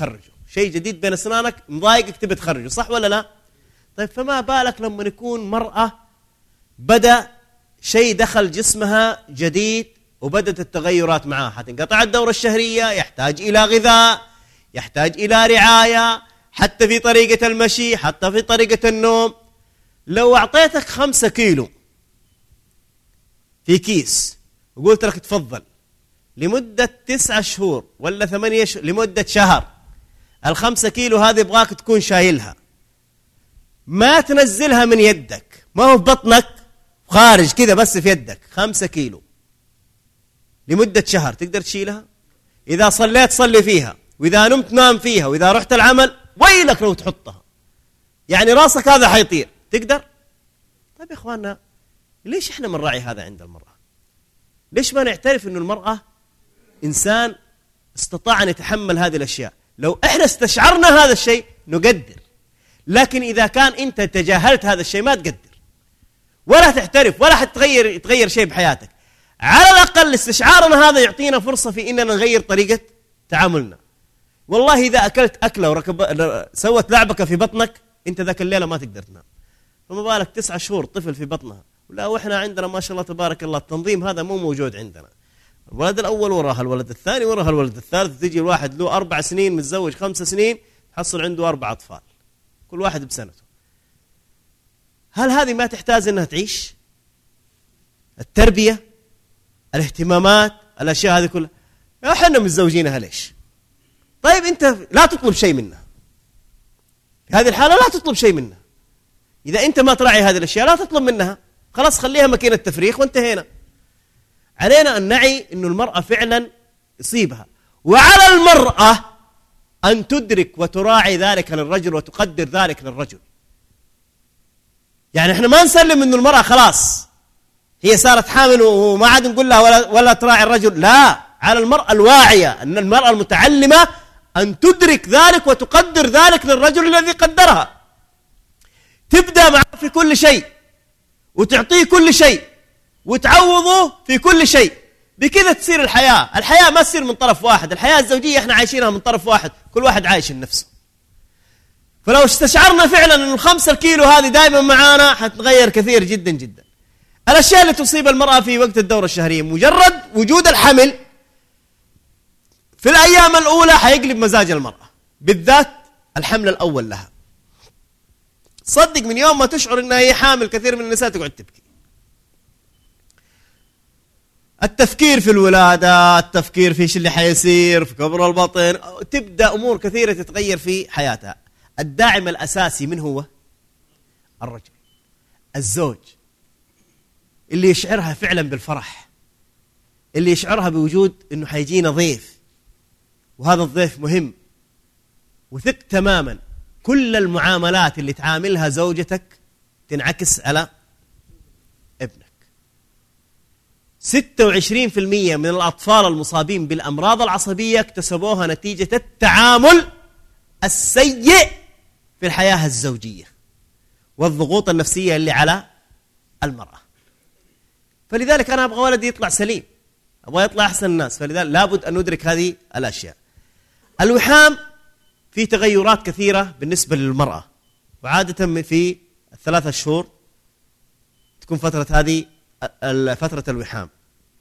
شيء جديد بين أسنانك مضايقك تبي تخرجه، صح ولا لا؟ طيب فما بالك لما يكون مرأة بدأ شيء دخل جسمها جديد وبدأت التغيرات معها، حتنقطع الدورة الشهرية، يحتاج إلى غذاء، يحتاج إلى رعاية، حتى في طريقة المشي، حتى في طريقة النوم. لو أعطيتك خمسة كيلو في كيس وقلت لك تفضل لمدة تسعة شهور ولا ثمانية شهور لمدة شهر، الخمسة كيلو هذه يبغاك تكون شايلها، ما تنزلها من يدك، ما هو في بطنك خارج كذا بس في يدك، خمسة كيلو لمدة شهر تقدر تشيلها؟ إذا صليت صلي فيها، وإذا نمت نام فيها، وإذا رحت العمل ويلك لو تحطها، يعني راسك هذا حيطير، تقدر؟ طيب يا إخواننا ليش إحنا بنراعي هذا عند المرأة؟ ليش ما نعترف إنه المرأة إنسان استطاع أن يتحمل هذه الأشياء؟ لو إحنا استشعرنا هذا الشيء نقدر، لكن إذا كان أنت تجاهلت هذا الشيء ما تقدر ولا تعترف ولا حتغير يتغير شيء بحياتك. على الأقل استشعارنا هذا يعطينا فرصة في إننا نغير طريقة تعاملنا. والله إذا أكلت أكلة وركب سوت لعبك في بطنك أنت ذاك الليلة ما تقدر تنام، فما بالك تسعة شهور طفل في بطنها. ولا وإحنا عندنا ما شاء الله تبارك الله التنظيم هذا مو موجود عندنا، الولد الأول وراها الولد الثاني وراها الولد الثالث، تجي الواحد له أربع سنين متزوج خمس سنين تحصل عنده أربع أطفال كل واحد بسنته. هل هذه ما تحتاج أنها تعيش؟ التربية، الاهتمامات، الأشياء هذه كلها احنا متزوجينها ليش؟ طيب أنت لا تطلب شيء منها في هذه الحالة، لا تطلب شيء منها. إذا أنت ما تراعي هذه الأشياء لا تطلب منها، خلاص خليها ماكينة تفريخ وانتهينا. علينا أن نعي أن المرأة فعلا يصيبها، وعلى المرأة أن تدرك وتراعي ذلك للرجل وتقدر ذلك للرجل. يعني احنا ما نسلم أن المرأة خلاص هي صارت حامل وما عاد نقول لها ولا, ولا تراعي الرجل، لا، على المرأة الواعية أن المرأة المتعلمة أن تدرك ذلك وتقدر ذلك للرجل الذي قدرها، تبدأ معه في كل شيء وتعطيه كل شيء وتعوضه في كل شيء. بكذا تصير الحياة. الحياة ما تصير من طرف واحد، الحياة الزوجية احنا عايشينها من طرف واحد، كل واحد عايش لنفسه. فلو استشعرنا فعلا أن الخمسة الكيلو هذه دائما معانا حتغير كثير جدا جدا. الأشياء اللي تصيب المرأة في وقت الدورة الشهرية، مجرد وجود الحمل في الأيام الأولى حيقلب مزاج المرأة، بالذات الحمل الأول لها. صدق من يوم ما تشعر أنها هي حامل كثير من النساء تقعد تبكي. التفكير في الولادة، التفكير في ايش اللي حيصير في كبر البطن، تبدأ أمور كثيرة تتغير في حياتها. الداعم الأساسي من هو؟ الرجل، الزوج، اللي يشعرها فعلا بالفرح، اللي يشعرها بوجود أنه حيجينا ضيف، وهذا الضيف مهم. وثق تماما كل المعاملات اللي تعاملها زوجتك تنعكس على ابنك. ستة وعشرين بالمئة من الأطفال المصابين بالأمراض العصبية اكتسبوها نتيجة التعامل السيء في الحياة الزوجية والضغوط النفسية اللي على المرأة. فلذلك أنا أبغى ولدي يطلع سليم، أبغى يطلع أحسن الناس، فلذلك لابد أن ندرك هذه الأشياء. الوحام في تغيرات كثيرة بالنسبة للمرأة، وعادة في الثلاثة شهور تكون فترة هذه فترة الوحام.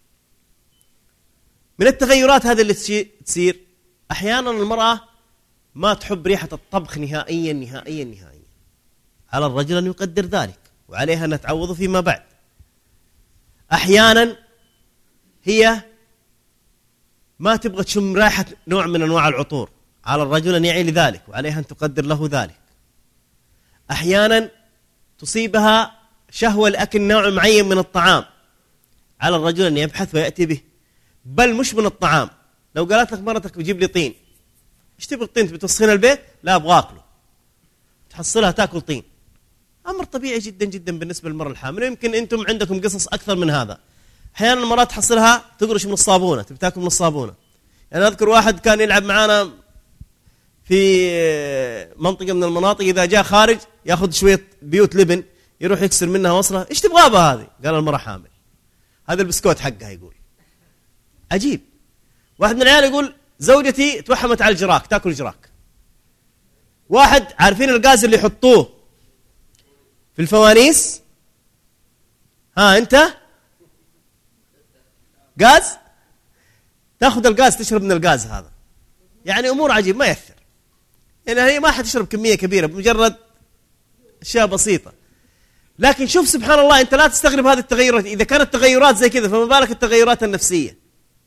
من التغيرات هذه اللي تصير أحيانا المرأة ما تحب ريحة الطبخ نهائيا نهائيا نهائيا. على الرجل أن يقدر ذلك وعليها أن تعوضه فيما بعد. أحيانا هي ما تبغى تشم رائحة نوع من أنواع العطور، على الرجل أن يعي لذلك وعليها أن تقدر له ذلك. أحيانا تصيبها شهوة لأكل نوع معين من الطعام، على الرجل أن يبحث ويأتي به. بل مش من الطعام، لو قالت لك مرتك بجيب لي طين، ايش تبغى الطين؟ تبي تسخين البيت؟ لا أبغى أكله، تحصلها تأكل طين. أمر طبيعي جدا جدا بالنسبة للمرأة الحامل. يمكن أنتم عندكم قصص أكثر من هذا. أحيانا المرأة تحصلها تقرش من الصابونة، تبي تاكل من الصابونة. يعني أذكر واحد كان يلعب معانا في منطقة من المناطق، إذا جاء خارج يأخذ شوية بيوت لبن يروح يكسر منها وصلة. إيش تبغى بها هذه؟ قال المرأة حامل، هذا البسكوت حقها. يقول عجيب. واحد من العيال يقول زوجتي توحمت على الجراك، تاكل جراك. واحد عارفين الغاز اللي يحطوه في الفوانيس؟ ها أنت غاز تأخذ الغاز تشرب من الغاز هذا، يعني أمور عجيب ما يأثر، يعني هي ما حتشرب كمية كبيرة بمجرد أشياء بسيطة. لكن شوف سبحان الله، أنت لا تستغرب هذه التغيرات. إذا كانت تغيرات زي كذا فما بالك التغيرات النفسية.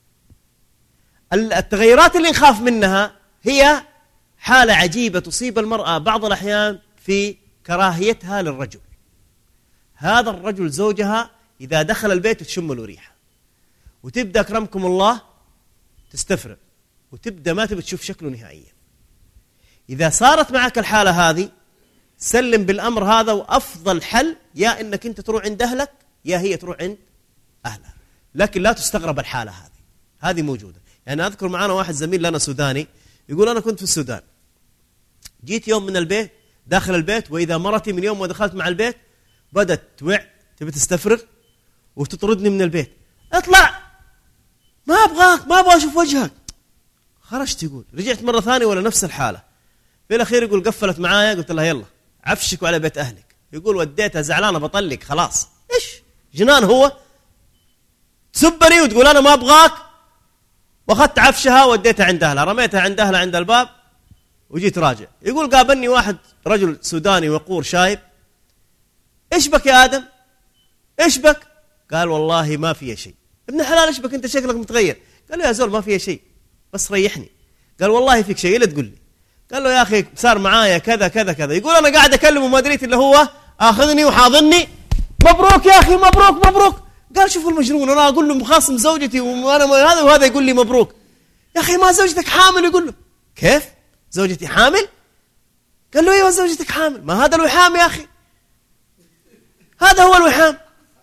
التغيرات اللي نخاف منها هي حالة عجيبة تصيب المرأة بعض الأحيان في كراهيتها للرجل. هذا الرجل زوجها إذا دخل البيت تشم له ريحة، وتبدأ أكرمكم الله تستفرغ، وتبدأ ما تبي تشوف شكله نهائيا. إذا صارت معك الحالة هذه سلم بالأمر هذا، وأفضل حل يا إنك أنت تروح عند أهلك يا هي تروح عند أهلها. لكن لا تستغرب الحالة هذه، هذه موجودة. يعني أذكر معنا واحد زميل لنا سوداني يقول أنا كنت في السودان، جيت يوم من البيت داخل البيت، وإذا مرتي من يوم ما دخلت مع البيت بدأت توع تبي تستفرغ وتطردني من البيت، اطلع ما أبغاك ما أبغى أشوف وجهك. خرجت يقول، رجعت مرة ثانية ولا نفس الحالة. في الأخير يقول قفلت معايا، قلت لها يلا عفشك وعلى بيت أهلك. يقول وديتها زعلانة بطلق خلاص. إيش جنان هو؟ تسبني وتقول أنا ما أبغاك، وأخذت عفشها وديتها عند أهلها، رميتها عند أهلها عند الباب وجيت راجع. يقول قابلني واحد رجل سوداني وقور شايب، إيش بك يا آدم؟ إيش بك؟ قال والله ما فيه شيء. ابن حلال إيش بك أنت شكلك متغير؟ قال له يا زول ما فيه شيء بس ريحني. قال والله فيك شيء لا تقول لي. قال له يا أخي صار معايا كذا كذا كذا. يقول أنا قاعد أكلمه ما دريت إلا هو آخذني وحاضني، مبروك يا أخي مبروك مبروك. قال شوف المجنون، أنا أقول له مخاصم زوجتي وأنا هذا وهذا يقول لي مبروك. يا أخي ما زوجتك حامل؟ يقول له كيف زوجتي حامل؟ قال له ايوه زوجتك حامل. ما هذا الوحام يا أخي، هذا هو الوحام.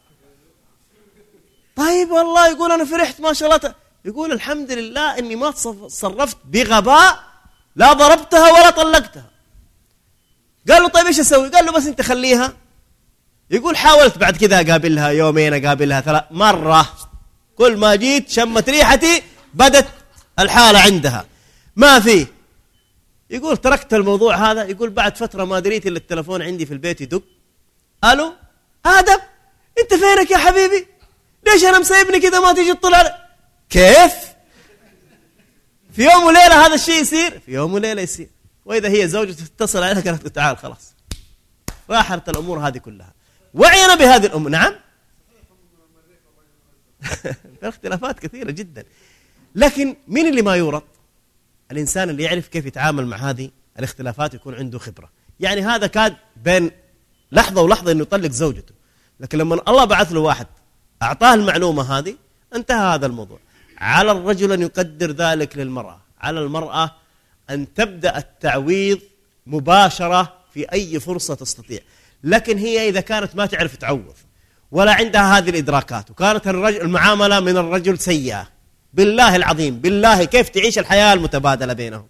طيب والله يقول أنا فرحت ما شاء الله. يقول الحمد لله إني ما تصرفت بغباء، لا ضربتها ولا طلقتها. قال له طيب إيش أسوي؟ قال له بس أنت خليها. يقول حاولت بعد كذا أقابلها يومين أقابلها ثلاث مرة، كل ما جيت شمت ريحتي بدت الحالة عندها ما فيه. يقول تركت الموضوع هذا. يقول بعد فترة ما دريت إلا التلفون عندي في البيت يدق، ألو آدم أنت فينك يا حبيبي؟ ليش أنا مسيبني كذا ما تيجي تطلع؟ كيف؟ في يوم وليلة هذا الشيء يصير؟ في يوم وليلة يصير. وإذا هي زوجته تتصل عليها قالت تعال خلاص، راحت الأمور هذه كلها. وعينا بهذه الأمور. نعم في اختلافات كثيرة جدا، لكن مين اللي ما يورط؟ الإنسان اللي يعرف كيف يتعامل مع هذه الاختلافات يكون عنده خبرة. يعني هذا كاد بين لحظة ولحظة إنه يطلق زوجته، لكن لما الله بعث له واحد أعطاه المعلومة هذه انتهى هذا الموضوع. على الرجل أن يقدر ذلك للمرأة، على المرأة أن تبدأ التعويض مباشرة في أي فرصة تستطيع. لكن هي إذا كانت ما تعرف تعوض ولا عندها هذه الإدراكات، وكانت الرجل المعاملة من الرجل سيئة، بالله العظيم بالله كيف تعيش الحياة المتبادلة بينهم؟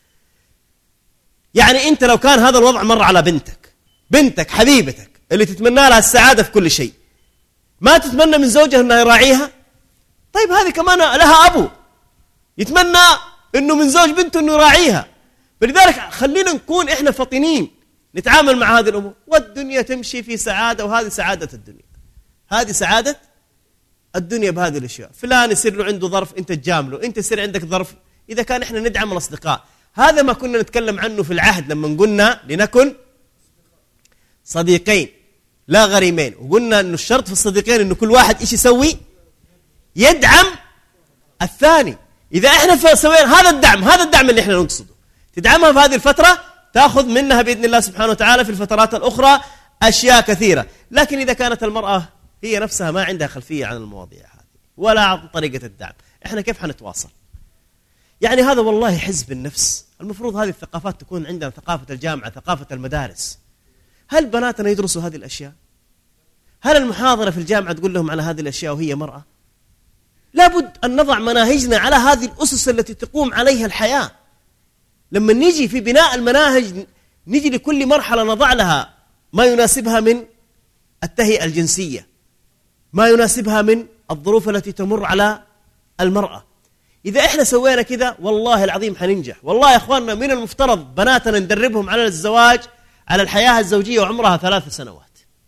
يعني أنت لو كان هذا الوضع مر على بنتك، بنتك حبيبتك اللي تتمنى لها السعادة في كل شيء، ما تتمنى من زوجها أنه يراعيها؟ طيب هذه كمان لها أبو يتمنى أنه من زوج بنته أنه يراعيها. فلذلك خلينا نكون إحنا فطنين نتعامل مع هذه الأمور، والدنيا تمشي في سعادة، وهذه سعادة الدنيا، هذه سعادة الدنيا بهذه الأشياء. فلان يصير له عنده ظرف أنت تجامله، أنت يصير عندك ظرف. إذا كان إحنا ندعم الأصدقاء، هذا ما كنا نتكلم عنه في العهد لما قلنا لنكن صديقين لا غريمين، وقلنا أنه الشرط في الصديقين أنه كل واحد إيش يسوي؟ يدعم الثاني. إذا إحنا سوينا هذا الدعم، هذا الدعم اللي إحنا نقصده، تدعمها في هذه الفترة تأخذ منها بإذن الله سبحانه وتعالى في الفترات الأخرى أشياء كثيرة. لكن إذا كانت المرأة هي نفسها ما عندها خلفية عن المواضيع هذه ولا عن طريقة الدعم، إحنا كيف حنتواصل؟ يعني هذا والله حزب النفس. المفروض هذه الثقافات تكون عندنا، ثقافة الجامعة، ثقافة المدارس. هل بناتنا يدرسوا هذه الأشياء؟ هل المحاضرة في الجامعة تقول لهم على هذه الأشياء وهي مرأة؟ لابد أن نضع مناهجنا على هذه الأسس التي تقوم عليها الحياة. لما نيجي في بناء المناهج نيجي لكل مرحلة نضع لها ما يناسبها من التهيئة الجنسية، ما يناسبها من الظروف التي تمر على المرأة. إذا إحنا سوينا كده والله العظيم حننجح. والله يا إخواننا من المفترض بناتنا ندربهم على الزواج، على الحياة الزوجية وعمرها ثلاث سنوات.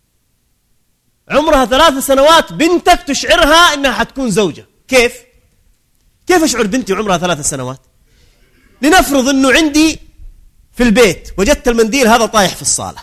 عمرها ثلاث سنوات بنتك تشعرها إنها حتكون زوجة. كيف؟ كيف أشعر بنتي وعمرها ثلاث سنوات؟ لنفرض إنه عندي في البيت وجدت المنديل هذا طايح في الصالة،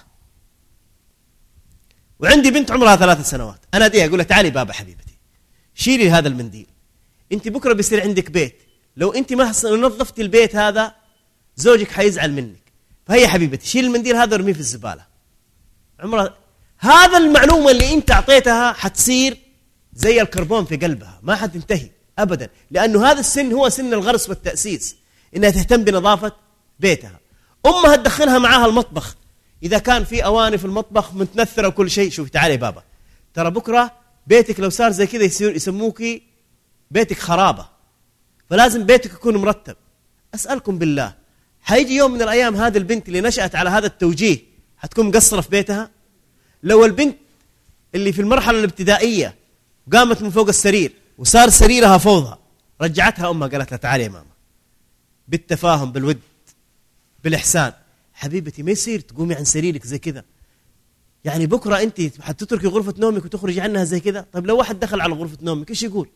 وعندي بنت عمرها ثلاث سنوات، أنا أديها أقول لها تعالي بابا حبيبتي شيلي هذا المنديل، أنت بكرة بيصير عندك بيت، لو أنت ما نظفتي البيت هذا زوجك حيزعل منك، فهي حبيبتي شيل المنديل هذا ورميه في الزبالة. عمرها هذا المعلومة اللي أنت أعطيتها حتصير زي الكربون في قلبها، ما حتنتهي أبدا، لأنه هذا السن هو سن الغرس والتأسيس، إنها تهتم بنظافة بيتها. أمها تدخلها معاها المطبخ، إذا كان في أواني في المطبخ متنثرة وكل شيء، شوفي تعالي بابا ترى بكرة بيتك لو صار زي كذا يصير يسموكي بيتك خرابة، فلازم بيتك يكون مرتب. أسألكم بالله حيجي يوم من الأيام هذه البنت اللي نشأت على هذا التوجيه حتكون مقصرة في بيتها؟ لو البنت اللي في المرحلة الابتدائية قامت من فوق السرير وصار سريرها فوضى، رجعتها أمها قالت لها تعالي يا ماما بالتفاهم بالود بالإحسان، حبيبتي ما يصير تقومي عن سريرك زي كذا، يعني بكرة أنت حتتركي غرفة نومك وتخرجي عنها زي كذا. طيب لو واحد دخل على غرفة نومك إيش يقول؟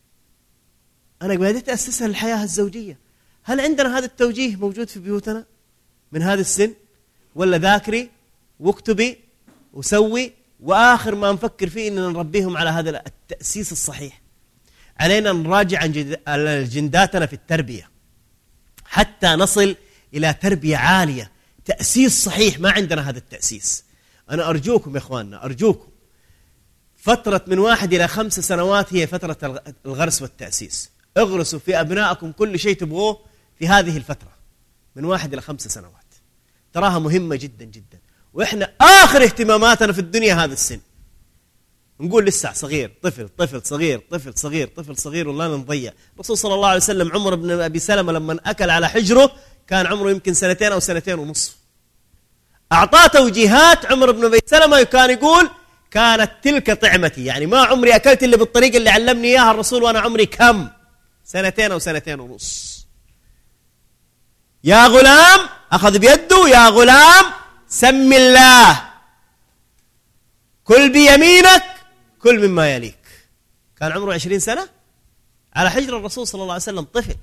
أنا بديت أسسها للحياة الزوجية. هل عندنا هذا التوجيه موجود في بيوتنا من هذا السن؟ ولا ذاكري واكتبي وسوي، وآخر ما نفكر فيه إننا نربيهم على هذا التأسيس الصحيح. علينا نراجع عن جنداتنا في التربية حتى نصل إلى تربية عالية، تأسيس صحيح. ما عندنا هذا التأسيس. أنا أرجوكم يا إخواننا، أرجوكم فترة من واحد إلى خمس سنوات هي فترة الغرس والتأسيس. اغرسوا في أبنائكم كل شيء تبغوه في هذه الفترة من واحد إلى خمس سنوات، تراها مهمة جدا جدا. وإحنا آخر اهتماماتنا في الدنيا هذا السن، نقول لسه صغير، طفل طفل صغير طفل صغير طفل صغير والله نضيع. الرسول صلى الله عليه وسلم عمر بن أبي سلمة لما أكل على حجره كان عمره يمكن سنتين أو سنتين ونصف، أعطاه توجيهات عمر بن أبي سلمة كان يقول كانت تلك طعمتي، يعني ما عمري أكلت إلا بالطريقة اللي علمني إياها الرسول وأنا عمري كم؟ سنتين أو سنتين ونص. يا غلام، أخذ بيده، يا غلام سم الله، كل بيمينك كل مما يليك. كان عمره عشرين سنة على حجر الرسول صلى الله عليه وسلم، طفل.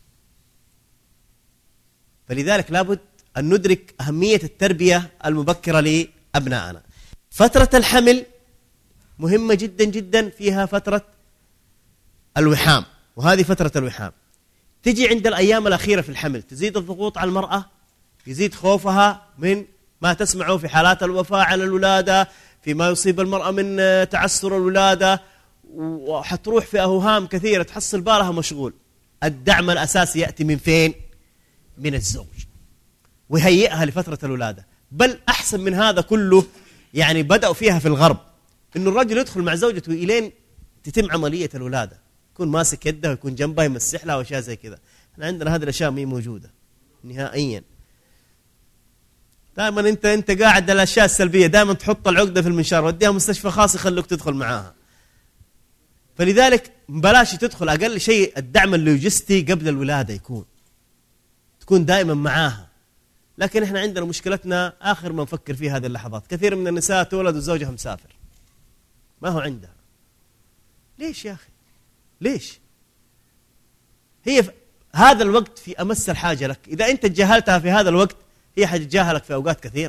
فلذلك لابد أن ندرك أهمية التربية المبكرة لأبنائنا. فترة الحمل مهمة جدا جدا، فيها فترة الوحام، وهذه فترة الوحام تجي عند الأيام الأخيرة في الحمل، تزيد الضغوط على المرأة، يزيد خوفها من ما تسمعه في حالات الوفاة على الولادة، فيما يصيب المرأة من تعسر الولادة، وحتروح في أوهام كثيرة، تحصل بالها مشغول. الدعم الأساسي يأتي من فين؟ من الزوج، ويهيئها لفترة الولادة. بل أحسن من هذا كله، يعني بدأوا فيها في الغرب، إنه الرجل يدخل مع زوجته إلين تتم عملية الولادة، يكون ماسك يدها ويكون جنبها يمسح لها وأشياء زي كذا. احنا عندنا هذه الأشياء ما هي موجودة نهائيا. دائما أنت أنت قاعد على الأشياء السلبية، دائما تحط العقدة في المنشار، وديها مستشفى خاص يخلوك تدخل معاها. فلذلك بلاش تدخل، أقل شيء الدعم اللوجستي قبل الولادة يكون تكون دائما معاها. لكن احنا عندنا مشكلتنا آخر ما نفكر فيه هذه اللحظات، كثير من النساء تولد وزوجها مسافر ما هو عندها. ليش يا أخي؟ ليش؟ هي في هذا الوقت في أمس الحاجة لك. إذا أنت تجاهلتها في هذا الوقت هي حتتجاهلك في أوقات كثيرة.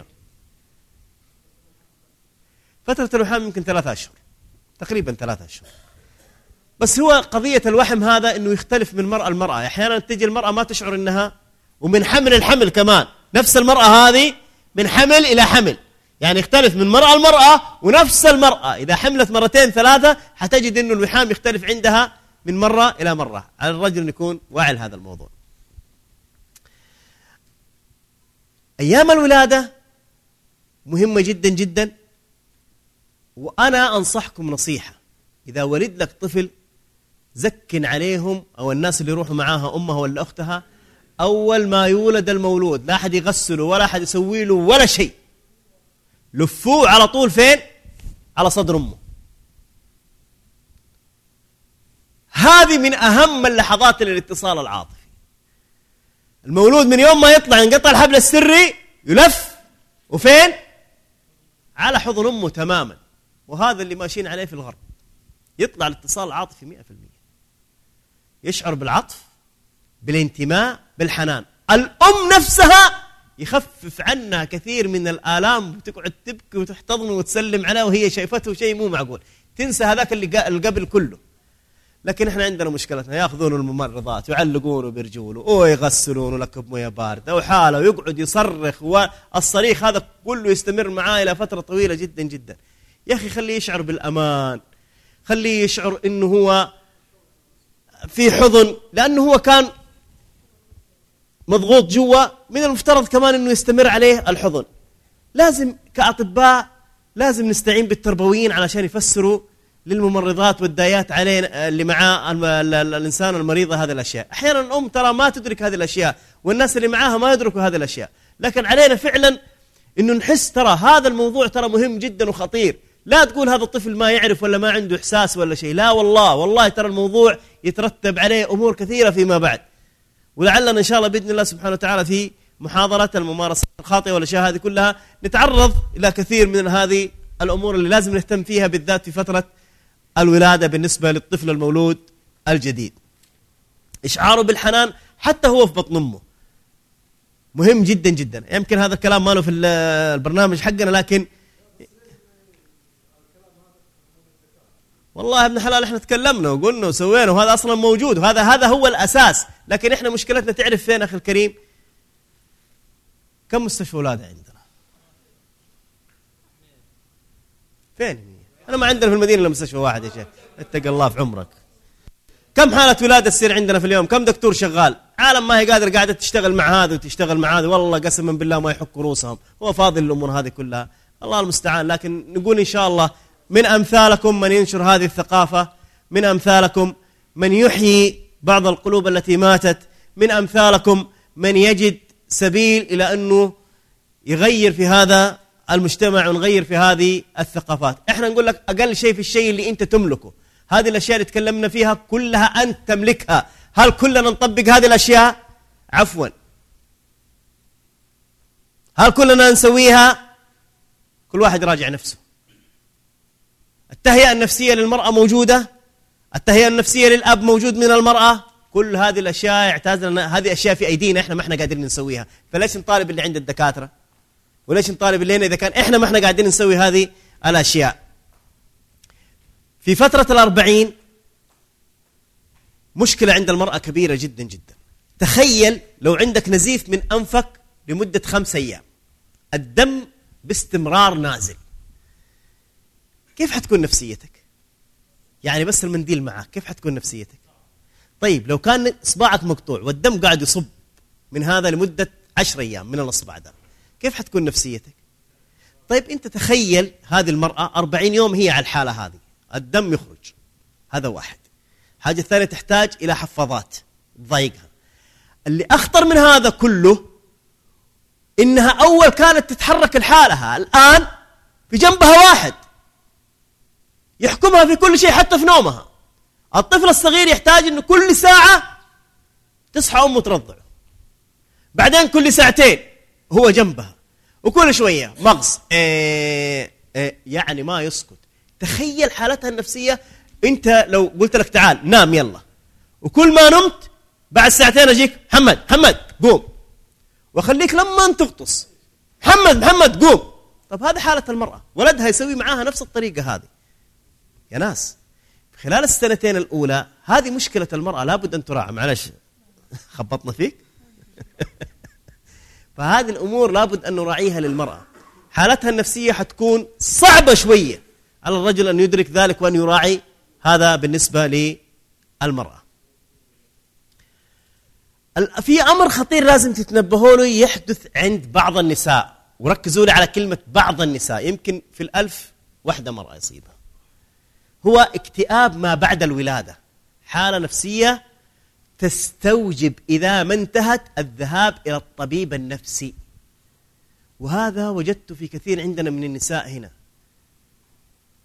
فترة الوحام يمكن ثلاثة أشهر تقريبا، ثلاثة أشهر بس. هو قضية الوحم هذا إنه يختلف من مرأة لمرأة. أحيانا تجي المرأة ما تشعر إنها، ومن حمل الحمل كمان، نفس المرأة هذه من حمل إلى حمل، يعني يختلف من مرأة لمرأة. ونفس المرأة إذا حملت مرتين ثلاثة حتجد إنه الوحام يختلف عندها من مرة إلى مرة. على الرجل أن يكون واعي لهذا الموضوع. أيام الولادة مهمة جدا جدا، وأنا أنصحكم نصيحة: إذا ولد لك طفل زكن عليهم، أو الناس اللي يروحوا معاها أمها ولا أختها، أول ما يولد المولود لا أحد يغسله ولا أحد يسوي له ولا شيء، لفوه على طول فين؟ على صدر أمه. هذه من أهم اللحظات للاتصال العاطفي. المولود من يوم ما يطلع ينقطع الحبل السري يلف وفين؟ على حضن أمه تماما. وهذا اللي ماشيين عليه في الغرب. يطلع الاتصال العاطفي مئة في المئة، يشعر بالعطف، بالانتماء، بالحنان. الأم نفسها يخفف عنها كثير من الآلام، وتقعد تبكي وتحتضن وتسلم عليه وهي شايفته شيء مو معقول، تنسى هذاك اللي قبل كله. لكن احنا عندنا مشكلتنا، ياخذون الممرضات ويعلقونه برجوله ويغسلونه لك بمويه بارده وحاله، ويقعد يصرخ، والصريخ هذا كله يستمر معاه الى فتره طويله جدا جدا. يا اخي خليه يشعر بالامان، خليه يشعر انه هو في حضن، لانه هو كان مضغوط جوا، من المفترض كمان انه يستمر عليه الحضن. لازم كاطباء لازم نستعين بالتربويين علشان يفسروا للممرضات والدايات علينا اللي مع الانسان المريض هذه الاشياء. احيانا الام ترى ما تدرك هذه الاشياء، والناس اللي معاها ما يدركوا هذه الاشياء، لكن علينا فعلا انه نحس ترى هذا الموضوع ترى مهم جدا وخطير. لا تقول هذا الطفل ما يعرف ولا ما عنده احساس ولا شيء، لا والله والله ترى الموضوع يترتب عليه امور كثيره فيما بعد. ولعلنا ان شاء الله باذن الله سبحانه وتعالى في محاضره الممارسه الخاطئه والاشياء هذه كلها نتعرض الى كثير من هذه الامور اللي لازم نهتم فيها، بالذات في فتره الولاده بالنسبه للطفل المولود الجديد. اشعاره بالحنان حتى هو في بطن امه مهم جدا جدا. يمكن هذا الكلام ما له في البرنامج حقنا، لكن والله ابن حلال احنا تكلمنا وقلنا وسوينا، وهذا اصلا موجود، وهذا هذا هو الاساس. لكن احنا مشكلتنا تعرف فين اخي الكريم؟ كم مستشفى ولاده عندنا؟ فين؟ انا ما عندنا في المدينه الا مستشفى واحد يا شيخ، اتق الله في عمرك. كم حاله ولاده تصير عندنا في اليوم؟ كم دكتور شغال؟ عالم ما هي قادر قاعده تشتغل مع هذا وتشتغل مع هذا، والله قسما بالله ما يحكوا رؤوسهم، هو فاضل الامور هذه كلها، الله المستعان. لكن نقول ان شاء الله من امثالكم من ينشر هذه الثقافه، من امثالكم من يحيي بعض القلوب التي ماتت، من امثالكم من يجد سبيل الى انه يغير في هذا المجتمع ونغير في هذه الثقافات. احنا نقول لك اقل شيء في الشيء اللي انت تملكه. هذه الاشياء اللي تكلمنا فيها كلها انت تملكها. هل كلنا نطبق هذه الاشياء؟ عفوا، هل كلنا نسويها؟ كل واحد يراجع نفسه. التهيئة النفسية للمرأة موجودة، التهيئة النفسية للأب موجود من المرأة، كل هذه الأشياء اعتاز لنا، هذه أشياء في أيدينا، إحنا ما إحنا قادرين نسويها. فليش نطالب اللي عند الدكاترة؟ وليش نطالب اللي هنا إذا كان إحنا ما إحنا قاعدين نسوي هذه الأشياء؟ في فترة الأربعين مشكلة عند المرأة كبيرة جدا جدا. تخيل لو عندك نزيف من أنفك لمدة خمس أيام، الدم باستمرار نازل، كيف حتكون نفسيتك؟ يعني بس المنديل معك، كيف حتكون نفسيتك؟ طيب لو كان إصبعك مقطوع والدم قاعد يصب من هذا لمدة عشر أيام من الإصبع ده، كيف حتكون نفسيتك؟ طيب أنت تخيل هذه المرأة أربعين يوم هي على الحالة هذه، الدم يخرج، هذا واحد. حاجة الثانية تحتاج إلى حفاضات تضايقها. اللي أخطر من هذا كله إنها أول كانت تتحرك لحالها، الآن في جنبها واحد يحكمها في كل شيء حتى في نومها. الطفل الصغير يحتاج إنه كل ساعة تصحى أمه ترضعه، بعدين كل ساعتين هو جنبها، وكل شوية مغص إيه إيه، يعني ما يسكت. تخيل حالتها النفسية. أنت لو قلت لك تعال نام يلا، وكل ما نمت بعد ساعتين أجيك محمد محمد قوم، وخليك لما تغطس محمد محمد قوم. طب هذه حالة المرأة، ولدها يسوي معاها نفس الطريقة هذه. يا ناس خلال السنتين الأولى هذه مشكلة المرأة، لابد أن تراعى. معلش خبطنا فيك فهذه الأمور لابد أن نراعيها للمرأة. حالتها النفسية حتكون صعبة شوية على الرجل أن يدرك ذلك وأن يراعي هذا بالنسبة للمرأة. في أمر خطير لازم تتنبهوا له يحدث عند بعض النساء، وركزوا لي على كلمة بعض النساء، يمكن في الألف واحدة مرأة يصيبها، هو اكتئاب ما بعد الولادة. حالة نفسية تستوجب إذا ما انتهت الذهاب إلى الطبيب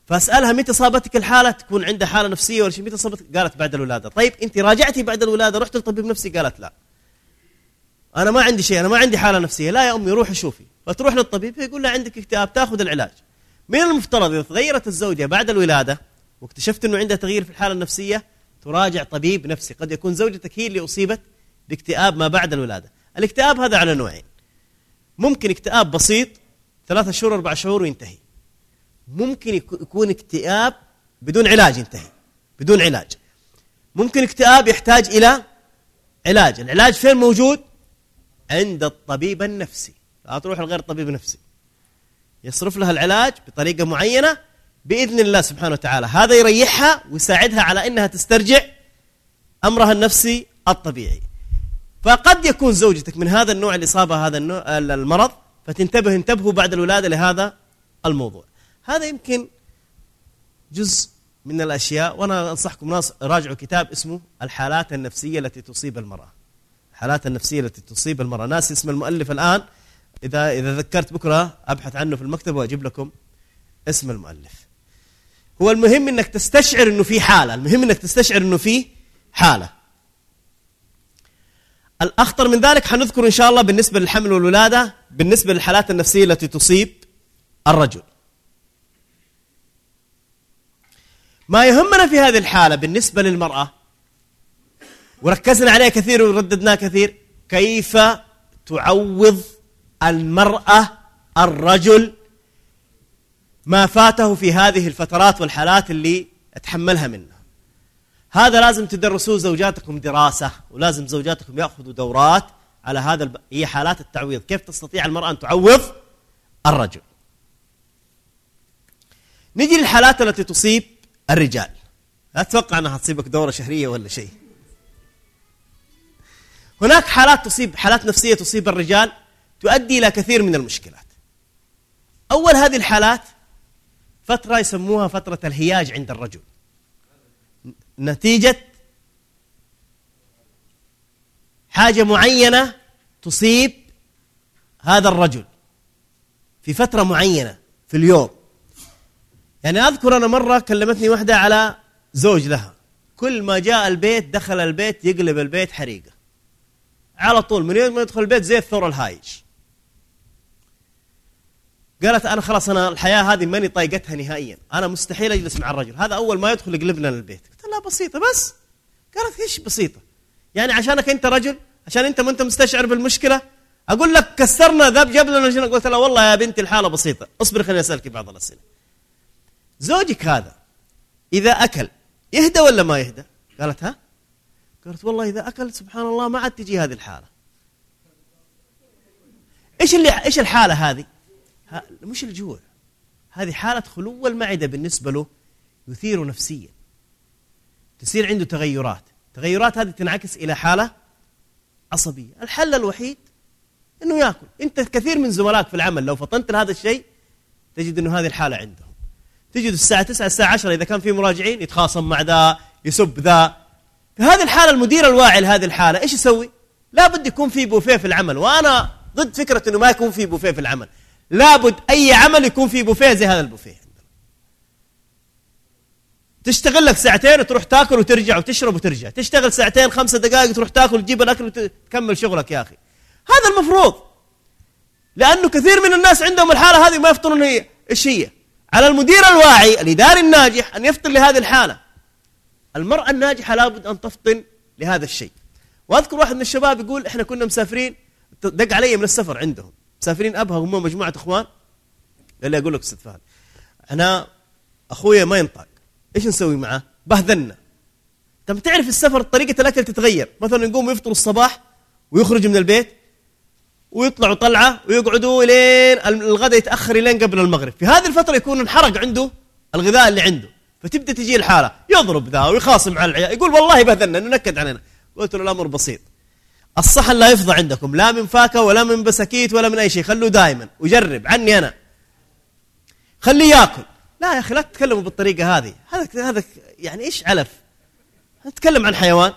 فأسألها متى صابتك الحالة؟ تكون عندها حالة نفسية ولا شيء. متى صابتك؟ قالت بعد الولادة. طيب أنت راجعتي بعد الولادة، رحت للطبيب نفسي؟ قالت لا، أنا ما عندي شيء، أنا ما عندي حالة نفسية. لا يا أمي روحي شوفي. فتروح للطبيب يقول لها عندك اكتئاب، تأخذ العلاج. من المفترض إذا تغيرت الزوجة بعد الولادة واكتشفت أنه عندها تغيير في الحالة النفسية تراجع طبيب نفسي. قد يكون زوجتك هي اللي أصيبت باكتئاب ما بعد الولادة. الاكتئاب هذا على نوعين، ممكن اكتئاب بسيط ثلاثة شهور أربع شهور وينتهي، ممكن يكون اكتئاب بدون علاج ينتهي بدون علاج، ممكن اكتئاب يحتاج إلى علاج. العلاج فين موجود؟ عند الطبيب النفسي. لا تروح لغير طبيب نفسي، يصرف لها العلاج بطريقة معينة بإذن الله سبحانه وتعالى. هذا يريحها ويساعدها على أنها تسترجع أمرها النفسي الطبيعي. فقد يكون زوجتك من هذا النوع اللي صابها هذا النوع المرض، فتنتبه انتبهوا بعد الولادة لهذا الموضوع. هذا يمكن جزء من الأشياء، وأنا أنصحكم ناس راجعوا كتاب اسمه الحالات النفسية التي تصيب المرأة. الحالات النفسية التي تصيب المرأة، ناس اسم المؤلف الآن، إذا إذا ذكرت بكرة أبحث عنه في المكتبة وأجيب لكم اسم المؤلف. هو المهم إنك تستشعر إنه في حالة، المهم إنك تستشعر إنه في حالة. الأخطر من ذلك حنذكر إن شاء الله بالنسبة للحمل والولادة، بالنسبة للحالات النفسية التي تصيب الرجل. ما يهمنا في هذه الحالة بالنسبة للمرأة وركزنا عليه كثير ورددناه كثير، كيف تعوض المرأة الرجل ما فاته في هذه الفترات والحالات اللي اتحملها منها. هذا لازم تدرسوه زوجاتكم دراسة، ولازم زوجاتكم يأخذوا دورات على هذا الب... هي حالات التعويض، كيف تستطيع المرأة أن تعوض الرجل. نجي للحالات التي تصيب الرجال. لا أتوقع أنها تصيبك دورة شهرية ولا شيء. هناك حالات تصيب حالات نفسية تصيب الرجال تؤدي إلى كثير من المشكلات. أول هذه الحالات فترة يسموها فترة الهياج عند الرجل، نتيجة حاجة معينة تصيب هذا الرجل في فترة معينة في اليوم. يعني أذكر أنا مرة كلمتني واحدة على زوج لها، كل ما جاء البيت دخل البيت يقلب البيت حريقة على طول، من يوم ما يدخل البيت زي الثور الهايج. قالت أنا خلاص أنا الحياة هذه ماني طايقتها نهائيا، أنا مستحيل أجلس مع الرجل هذا، أول ما يدخل يقلبنا للبيت. قلت لا بسيطة بس. قالت إيش بسيطة؟ يعني عشانك أنت رجل، عشان أنت ما أنت مستشعر بالمشكلة أقول لك كسرنا ذاب جاب لنا جنة. قلت لا والله يا بنتي الحالة بسيطة، اصبر خليني أسألك بعض الأسئلة. زوجك هذا إذا أكل يهدى ولا ما يهدى؟ قالت ها؟ قالت والله إذا أكل سبحان الله ما عاد تجي هذه الحالة. إيش اللي إيش الحالة هذه؟ مش الجوع، هذه حالة خلو المعدة بالنسبة له، يثير نفسيا، تصير عنده تغيرات، تغيرات هذه تنعكس إلى حالة عصبية. الحل الوحيد إنه يأكل. أنت كثير من زملائك في العمل لو فطنت لهذا الشيء تجد إنه هذه الحالة عندهم. تجد الساعة تسعة الساعة عشرة إذا كان في مراجعين يتخاصم مع ذا، يسب ذا. في هذه الحالة المدير الواعي لهذه الحالة إيش يسوي؟ لا بد يكون في بوفيه في العمل، وأنا ضد فكرة إنه ما يكون في بوفيه في العمل. لابد أي عمل يكون في بوفيه زي هذا البوفيه. تشتغل لك ساعتين وتروح تاكل وترجع وتشرب وترجع، تشتغل ساعتين خمسة دقائق تروح تاكل وتجيب الأكل وتكمل شغلك. يا أخي هذا المفروض، لأنه كثير من الناس عندهم الحالة هذه ما يفطرون. هي إيش هي؟ على المدير الواعي الإداري الناجح أن يفطن لهذه الحالة. المرأة الناجحة لابد أن تفطن لهذا الشيء. وأذكر واحد من الشباب يقول إحنا كنا مسافرين، دق علي من السفر عندهم، مسافرين أبها هم مجموعة إخوان. قال لي أقول لك أستاذ فهد، أنا أخويا ما ينطق، إيش نسوي معه؟ بهذلنا. طب تعرف السفر طريقة الأكل تتغير، مثلا يقوم يفطروا الصباح ويخرجوا من البيت ويطلعوا طلعة ويقعدوا لين الغداء يتأخر لين قبل المغرب. في هذه الفترة يكون انحرق عنده الغذاء اللي عنده، فتبدأ تجي الحالة يضرب ذا ويخاصم على العيال، يقول والله بهذلنا ننكد علينا. قلت له الأمر بسيط، الصحن لا يفضى عندكم لا من فاكهة ولا من بسكيت ولا من أي شيء، خلوه دائما وجرب عني أنا، خليه يأكل. لا يا أخي لا تتكلموا بالطريقة هذه، هذا هذا يعني إيش علف؟ نتكلم عن حيوان.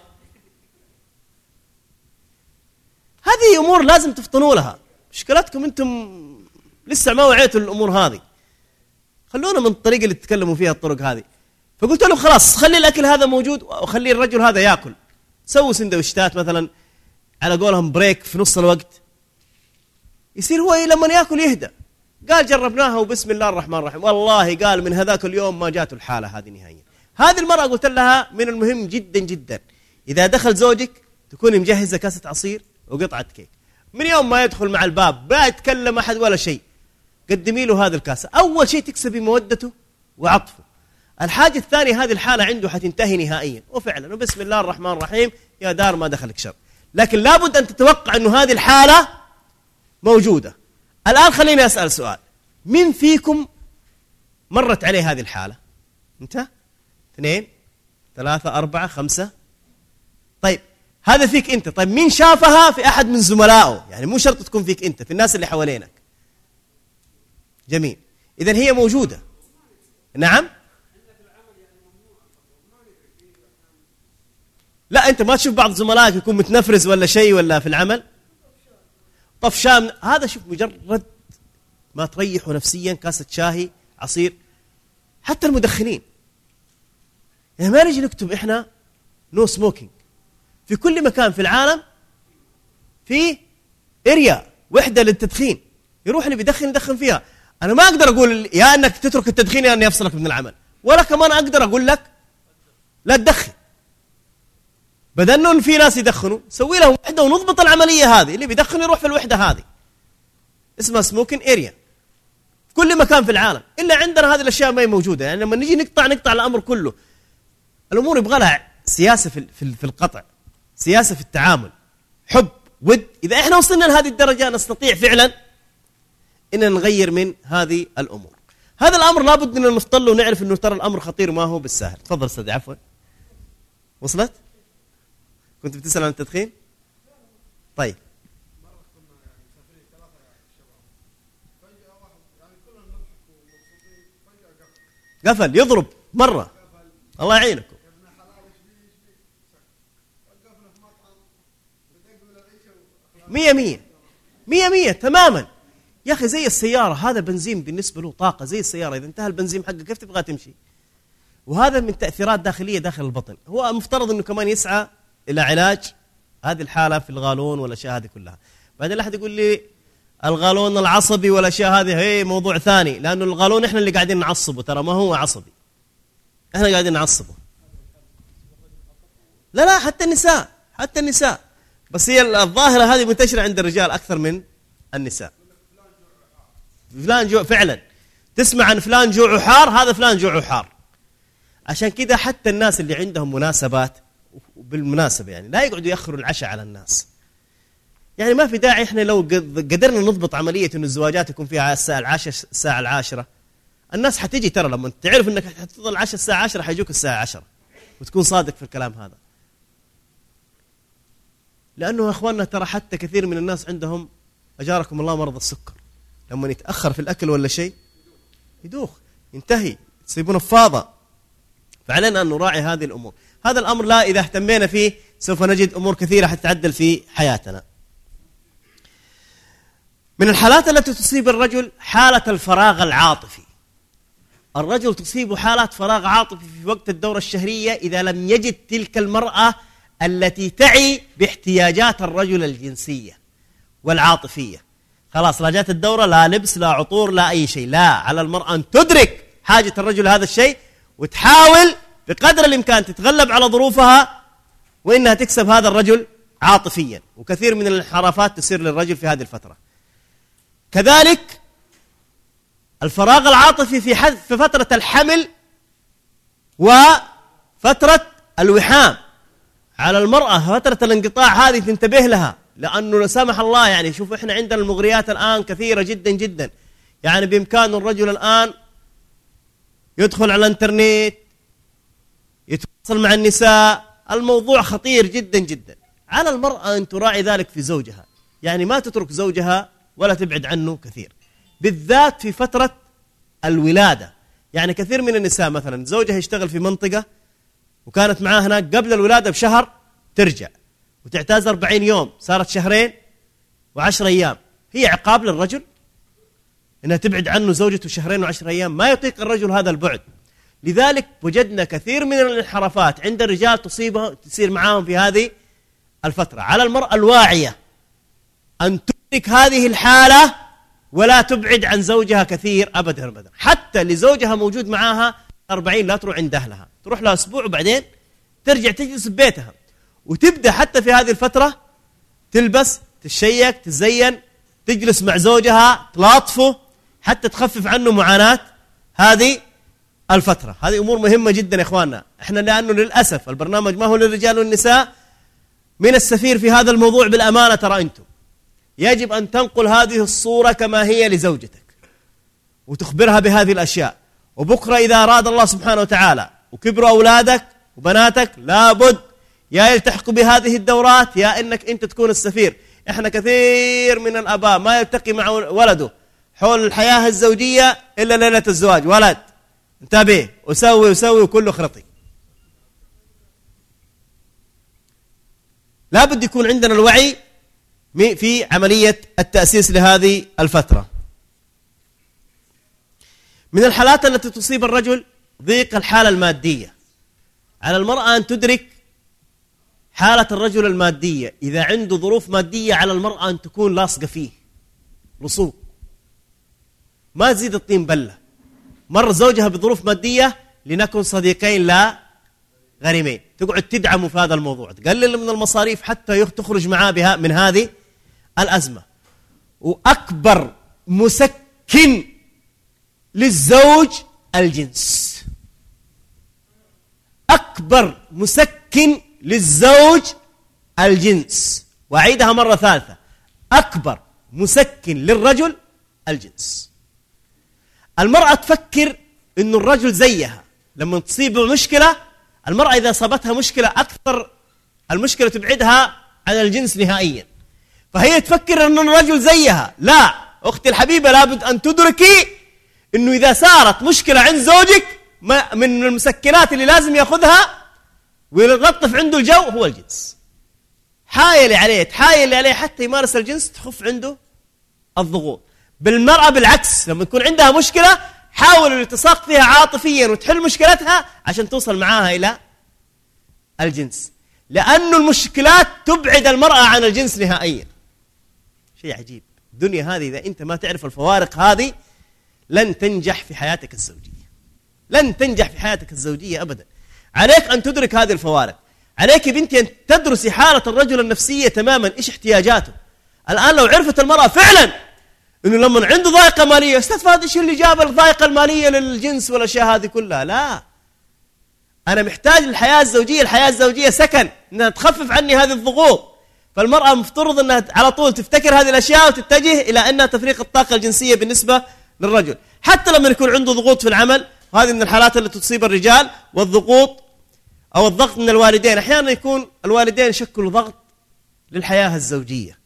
هذه أمور لازم تفطنوا لها. مشكلتكم أنتم لسه ما وعيتوا الأمور هذه. خلونا من الطريقة اللي تتكلموا فيها الطرق هذه. فقلت له خلاص خلي الأكل هذا موجود وخلي الرجل هذا يأكل، سووا سندويشتات مثلا على قولهم بريك في نص الوقت، يصير هو لما يأكل يهدى. قال جربناها وبسم الله الرحمن الرحيم، والله قال من هذاك اليوم ما جاته الحالة هذه نهائيا. هذه المرأة قلت لها من المهم جدا جدا إذا دخل زوجك تكوني مجهزة كاسة عصير وقطعة كيك، من يوم ما يدخل مع الباب ما يتكلم أحد ولا شيء، قدمي له هذه الكاسة. أول شيء تكسبي مودته وعطفه. الحاجة الثانية هذه الحالة عنده حتنتهي نهائيا، وفعلا وبسم الله الرحمن الرحيم يا دار ما دخلك شر. لكن لابد أن تتوقع أنه هذه الحالة موجودة. الآن خليني أسأل سؤال، من فيكم مرت عليه هذه الحالة؟ أنت؟ اثنين ثلاثة أربعة خمسة. طيب هذا فيك أنت. طيب مين شافها في أحد من زملائه؟ يعني مو شرط تكون فيك أنت، في الناس اللي حوالينك. جميل، إذن هي موجودة. نعم. لا أنت ما تشوف بعض زملائك يكون متنفرز ولا شيء ولا في العمل طفشان، هذا شوف مجرد ما تريحوا نفسيا كاسة شاهي عصير. حتى المدخنين يعني ما نجي نكتب إحنا نو سموكينج في كل مكان في العالم، في إريا وحدة للتدخين، يروح اللي بيدخن يدخن فيها. أنا ما أقدر أقول يا أنك تترك التدخين يا أني أفصلك من العمل، ولا كمان أقدر أقول لك لا تدخن. بدل أنه في ناس يدخنوا سوي لهم وحدة ونضبط العملية هذه، اللي بيدخن يروح في الوحدة هذه اسمها سموكين إريا في كل مكان في العالم. إلا عندنا هذه الأشياء ما هي موجودة. يعني لما نجي نقطع نقطع الأمر كله. الأمور يبغى لها سياسة في في القطع، سياسة في التعامل، حب، ود. إذا إحنا وصلنا لهذه الدرجة نستطيع فعلا إن نغير من هذه الأمور. هذا الأمر لابد أن نفطله ونعرف أنه ترى الأمر خطير ما هو بالسهل. تفضل أستاذ. عفوا وصلت؟ كنت بتسأل عن التدخين؟ طيب قفل يضرب مرة، الله يعينكم. مية مية مية مية تماما يا أخي. زي السيارة، هذا بنزين بالنسبة له طاقة زي السيارة، إذا انتهى البنزين حقه كيف تبغى تمشي؟ وهذا من تأثيرات داخلية داخل البطن. هو مفترض أنه كمان يسعى إلى علاج هذه الحالة في الغالون والأشياء هذه كلها. بعدين أحد يقول لي الغالون العصبي والأشياء هذه هي موضوع ثاني، لأنه الغالون إحنا اللي قاعدين نعصبه، ترى ما هو عصبي، إحنا قاعدين نعصبه. لا لا حتى النساء، حتى النساء، بس هي الظاهرة هذه منتشرة عند الرجال أكثر من النساء. فلان جوع، فعلا تسمع عن فلان جوع حار، هذا فلان جوع حار. عشان كده حتى الناس اللي عندهم مناسبات، وبالمناسبة يعني لا يقعدوا يأخروا العشاء على الناس. يعني ما في داعي إحنا لو قدرنا نضبط عملية إنه الزواجات يكون فيها الساعة العاشرة الساعة العاشرة، الناس حتيجي ترى لما تعرف إنك حتفضل العشاء الساعة عشرة حيجوك الساعة عشرة، وتكون صادق في الكلام هذا. لأنه يا أخواننا ترى حتى كثير من الناس عندهم أجاركم الله مرض السكر، لما يتأخر في الأكل ولا شيء يدوخ ينتهي تصيبون فاضة. فعلينا أن نراعي هذه الأمور. هذا الأمر لا إذا اهتمينا فيه سوف نجد أمور كثيرة حتتعدل في حياتنا. من الحالات التي تصيب الرجل حالة الفراغ العاطفي. الرجل تصيب حالات فراغ عاطفي في وقت الدورة الشهرية إذا لم يجد تلك المرأة التي تعي باحتياجات الرجل الجنسية والعاطفية. خلاص لا جات الدورة، لا لبس لا عطور لا أي شيء. لا، على المرأة أن تدرك حاجة الرجل هذا الشيء وتحاول بقدر الإمكان تتغلب على ظروفها وإنها تكسب هذا الرجل عاطفيا. وكثير من الانحرافات تصير للرجل في هذه الفترة. كذلك الفراغ العاطفي في في فترة الحمل وفترة الوحام. على المرأة فترة الانقطاع هذه تنتبه لها، لأنه لا سمح الله يعني شوف إحنا عندنا المغريات الآن كثيرة جدا جدا. يعني بإمكان الرجل الآن يدخل على الانترنت يتواصل مع النساء. الموضوع خطير جدا جدا. على المرأة أن تراعي ذلك في زوجها، يعني ما تترك زوجها ولا تبعد عنه كثير، بالذات في فترة الولادة. يعني كثير من النساء مثلا زوجها يشتغل في منطقة وكانت معاه هناك قبل الولادة بشهر، ترجع وتعتاز أربعين يوم، صارت شهرين وعشر أيام. هي عقاب للرجل؟ إنها تبعد عنه زوجته شهرين وعشر أيام، ما يطيق الرجل هذا البعد. لذلك وجدنا كثير من الانحرافات عند الرجال تصيبها تصير معاهم في هذه الفترة. على المرأة الواعية أن تدرك هذه الحالة ولا تبعد عن زوجها كثير أبدا أبدا، حتى لزوجها موجود معاها أربعين لا تروح عند أهلها، تروح لها أسبوع وبعدين ترجع تجلس ببيتها، وتبدأ حتى في هذه الفترة تلبس تشيك تزين تجلس مع زوجها تلاطفه حتى تخفف عنه معاناة هذه الفترة. هذه أمور مهمة جدا يا إخواننا. إحنا لأنه للأسف البرنامج ما هو للرجال والنساء، من السفير في هذا الموضوع بالأمانة ترى أنتم يجب أن تنقل هذه الصورة كما هي لزوجتك وتخبرها بهذه الأشياء. وبكرة إذا أراد الله سبحانه وتعالى وكبروا أولادك وبناتك لابد يا يلتحقوا بهذه الدورات يا إنك أنت تكون السفير. إحنا كثير من الآباء ما يلتقي مع ولده حول الحياة الزوجية إلا ليلة الزواج، ولد انتبه وسوي وسوي وكله خرطي. لابد يكون عندنا الوعي في عملية التأسيس لهذه الفترة. من الحالات التي تصيب الرجل ضيق الحالة المادية. على المرأة أن تدرك حالة الرجل المادية. إذا عنده ظروف مادية على المرأة أن تكون لاصقة فيه لصوق، ما تزيد الطين بلة. مر زوجها بظروف مادية لنكن صديقين لا غريمين، تقعد تدعمه في هذا الموضوع، تقلل من المصاريف حتى تخرج معاه بها من هذه الأزمة. وأكبر مسكن للزوج الجنس، أكبر مسكن للزوج الجنس. وأعيدها مرة ثالثة، أكبر مسكن للرجل الجنس. المرأة تفكر إنه الرجل زيها، لما تصيبه مشكلة المرأة إذا صابتها مشكلة أكثر المشكلة تبعدها عن الجنس نهائيا، فهي تفكر أن الرجل زيها. لا أختي الحبيبة، لابد أن تدركي أنه إذا صارت مشكلة عند زوجك من المسكنات اللي لازم يأخذها ويلطف عنده الجو هو الجنس. حايلي عليه تحايلي عليه حتى يمارس الجنس، تخف عنده الضغوط. بالمرأة بالعكس، لما يكون عندها مشكلة حاول الالتصاق فيها عاطفيا وتحل مشكلتها عشان توصل معاها إلى الجنس، لأن المشكلات تبعد المرأة عن الجنس نهائيا. شيء عجيب الدنيا هذه، إذا أنت ما تعرف الفوارق هذه لن تنجح في حياتك الزوجية، لن تنجح في حياتك الزوجية أبدا. عليك أن تدرك هذه الفوارق. عليك بنتي أن تدرسي حالة الرجل النفسية تماما، إيش احتياجاته. الآن لو عرفت المرأة فعلا إنه لما عنده ضائقة مالية، أستاذ فهد إيش اللي جاب الضائقة المالية للجنس والأشياء هذه كلها؟ لا، أنا محتاج للحياة الزوجية. الحياة الزوجية سكن، إنها تخفف عني هذه الضغوط. فالمرأة مفترض أنها على طول تفتكر هذه الأشياء وتتجه إلى أنها تفريق الطاقة الجنسية بالنسبة للرجل. حتى لما يكون عنده ضغوط في العمل، وهذه من الحالات التي تصيب الرجال، والضغوط أو الضغط من الوالدين. أحيانا يكون الوالدين يشكلوا ضغط للحياة الزوجية،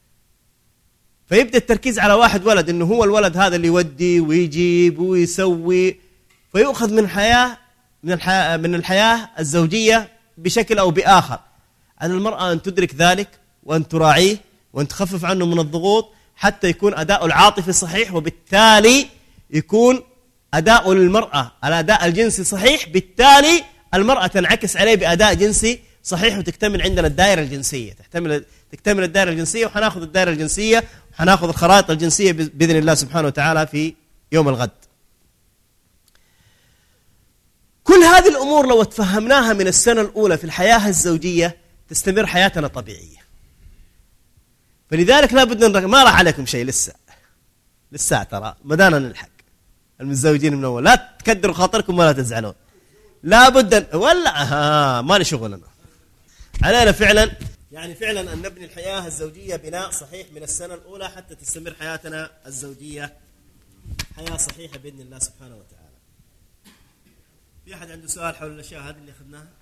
فيبدأ التركيز على واحد ولد، إنه هو الولد هذا اللي يودي ويجيب ويسوي، فيؤخذ من حياة من الحياة من الحياة الزوجية بشكل أو بآخر. على المرأة أن تدرك ذلك وأن تراعيه وأن تخفف عنه من الضغوط حتى يكون أداء العاطفي صحيح، وبالتالي يكون أداء المرأة الأداء الجنسي صحيح، بالتالي المرأة تنعكس عليه بأداء جنسي صحيح، وتكتمل عندنا الدائرة الجنسية، تكتمل تكتمل الدائرة الجنسية. وحناخذ الدائرة الجنسية وحناخذ الخرائط الجنسية بإذن الله سبحانه وتعالى في يوم الغد. كل هذه الأمور لو تفهمناها من السنة الأولى في الحياة الزوجية تستمر حياتنا طبيعية. فلذلك لا بد أن ما راح عليكم شيء لسه لسه ترى مدانا نلحق المتزوجين من أول، لا تكدروا خاطركم ولا تزعلون. لا بد ولا ها ما لي شغلنا، علينا فعلا يعني فعلا أن نبني الحياة الزوجية بناء صحيح من السنة الأولى حتى تستمر حياتنا الزوجية حياة صحيحة بإذن الله سبحانه وتعالى. في أحد عنده سؤال حول الأشياء هذه اللي أخذناها؟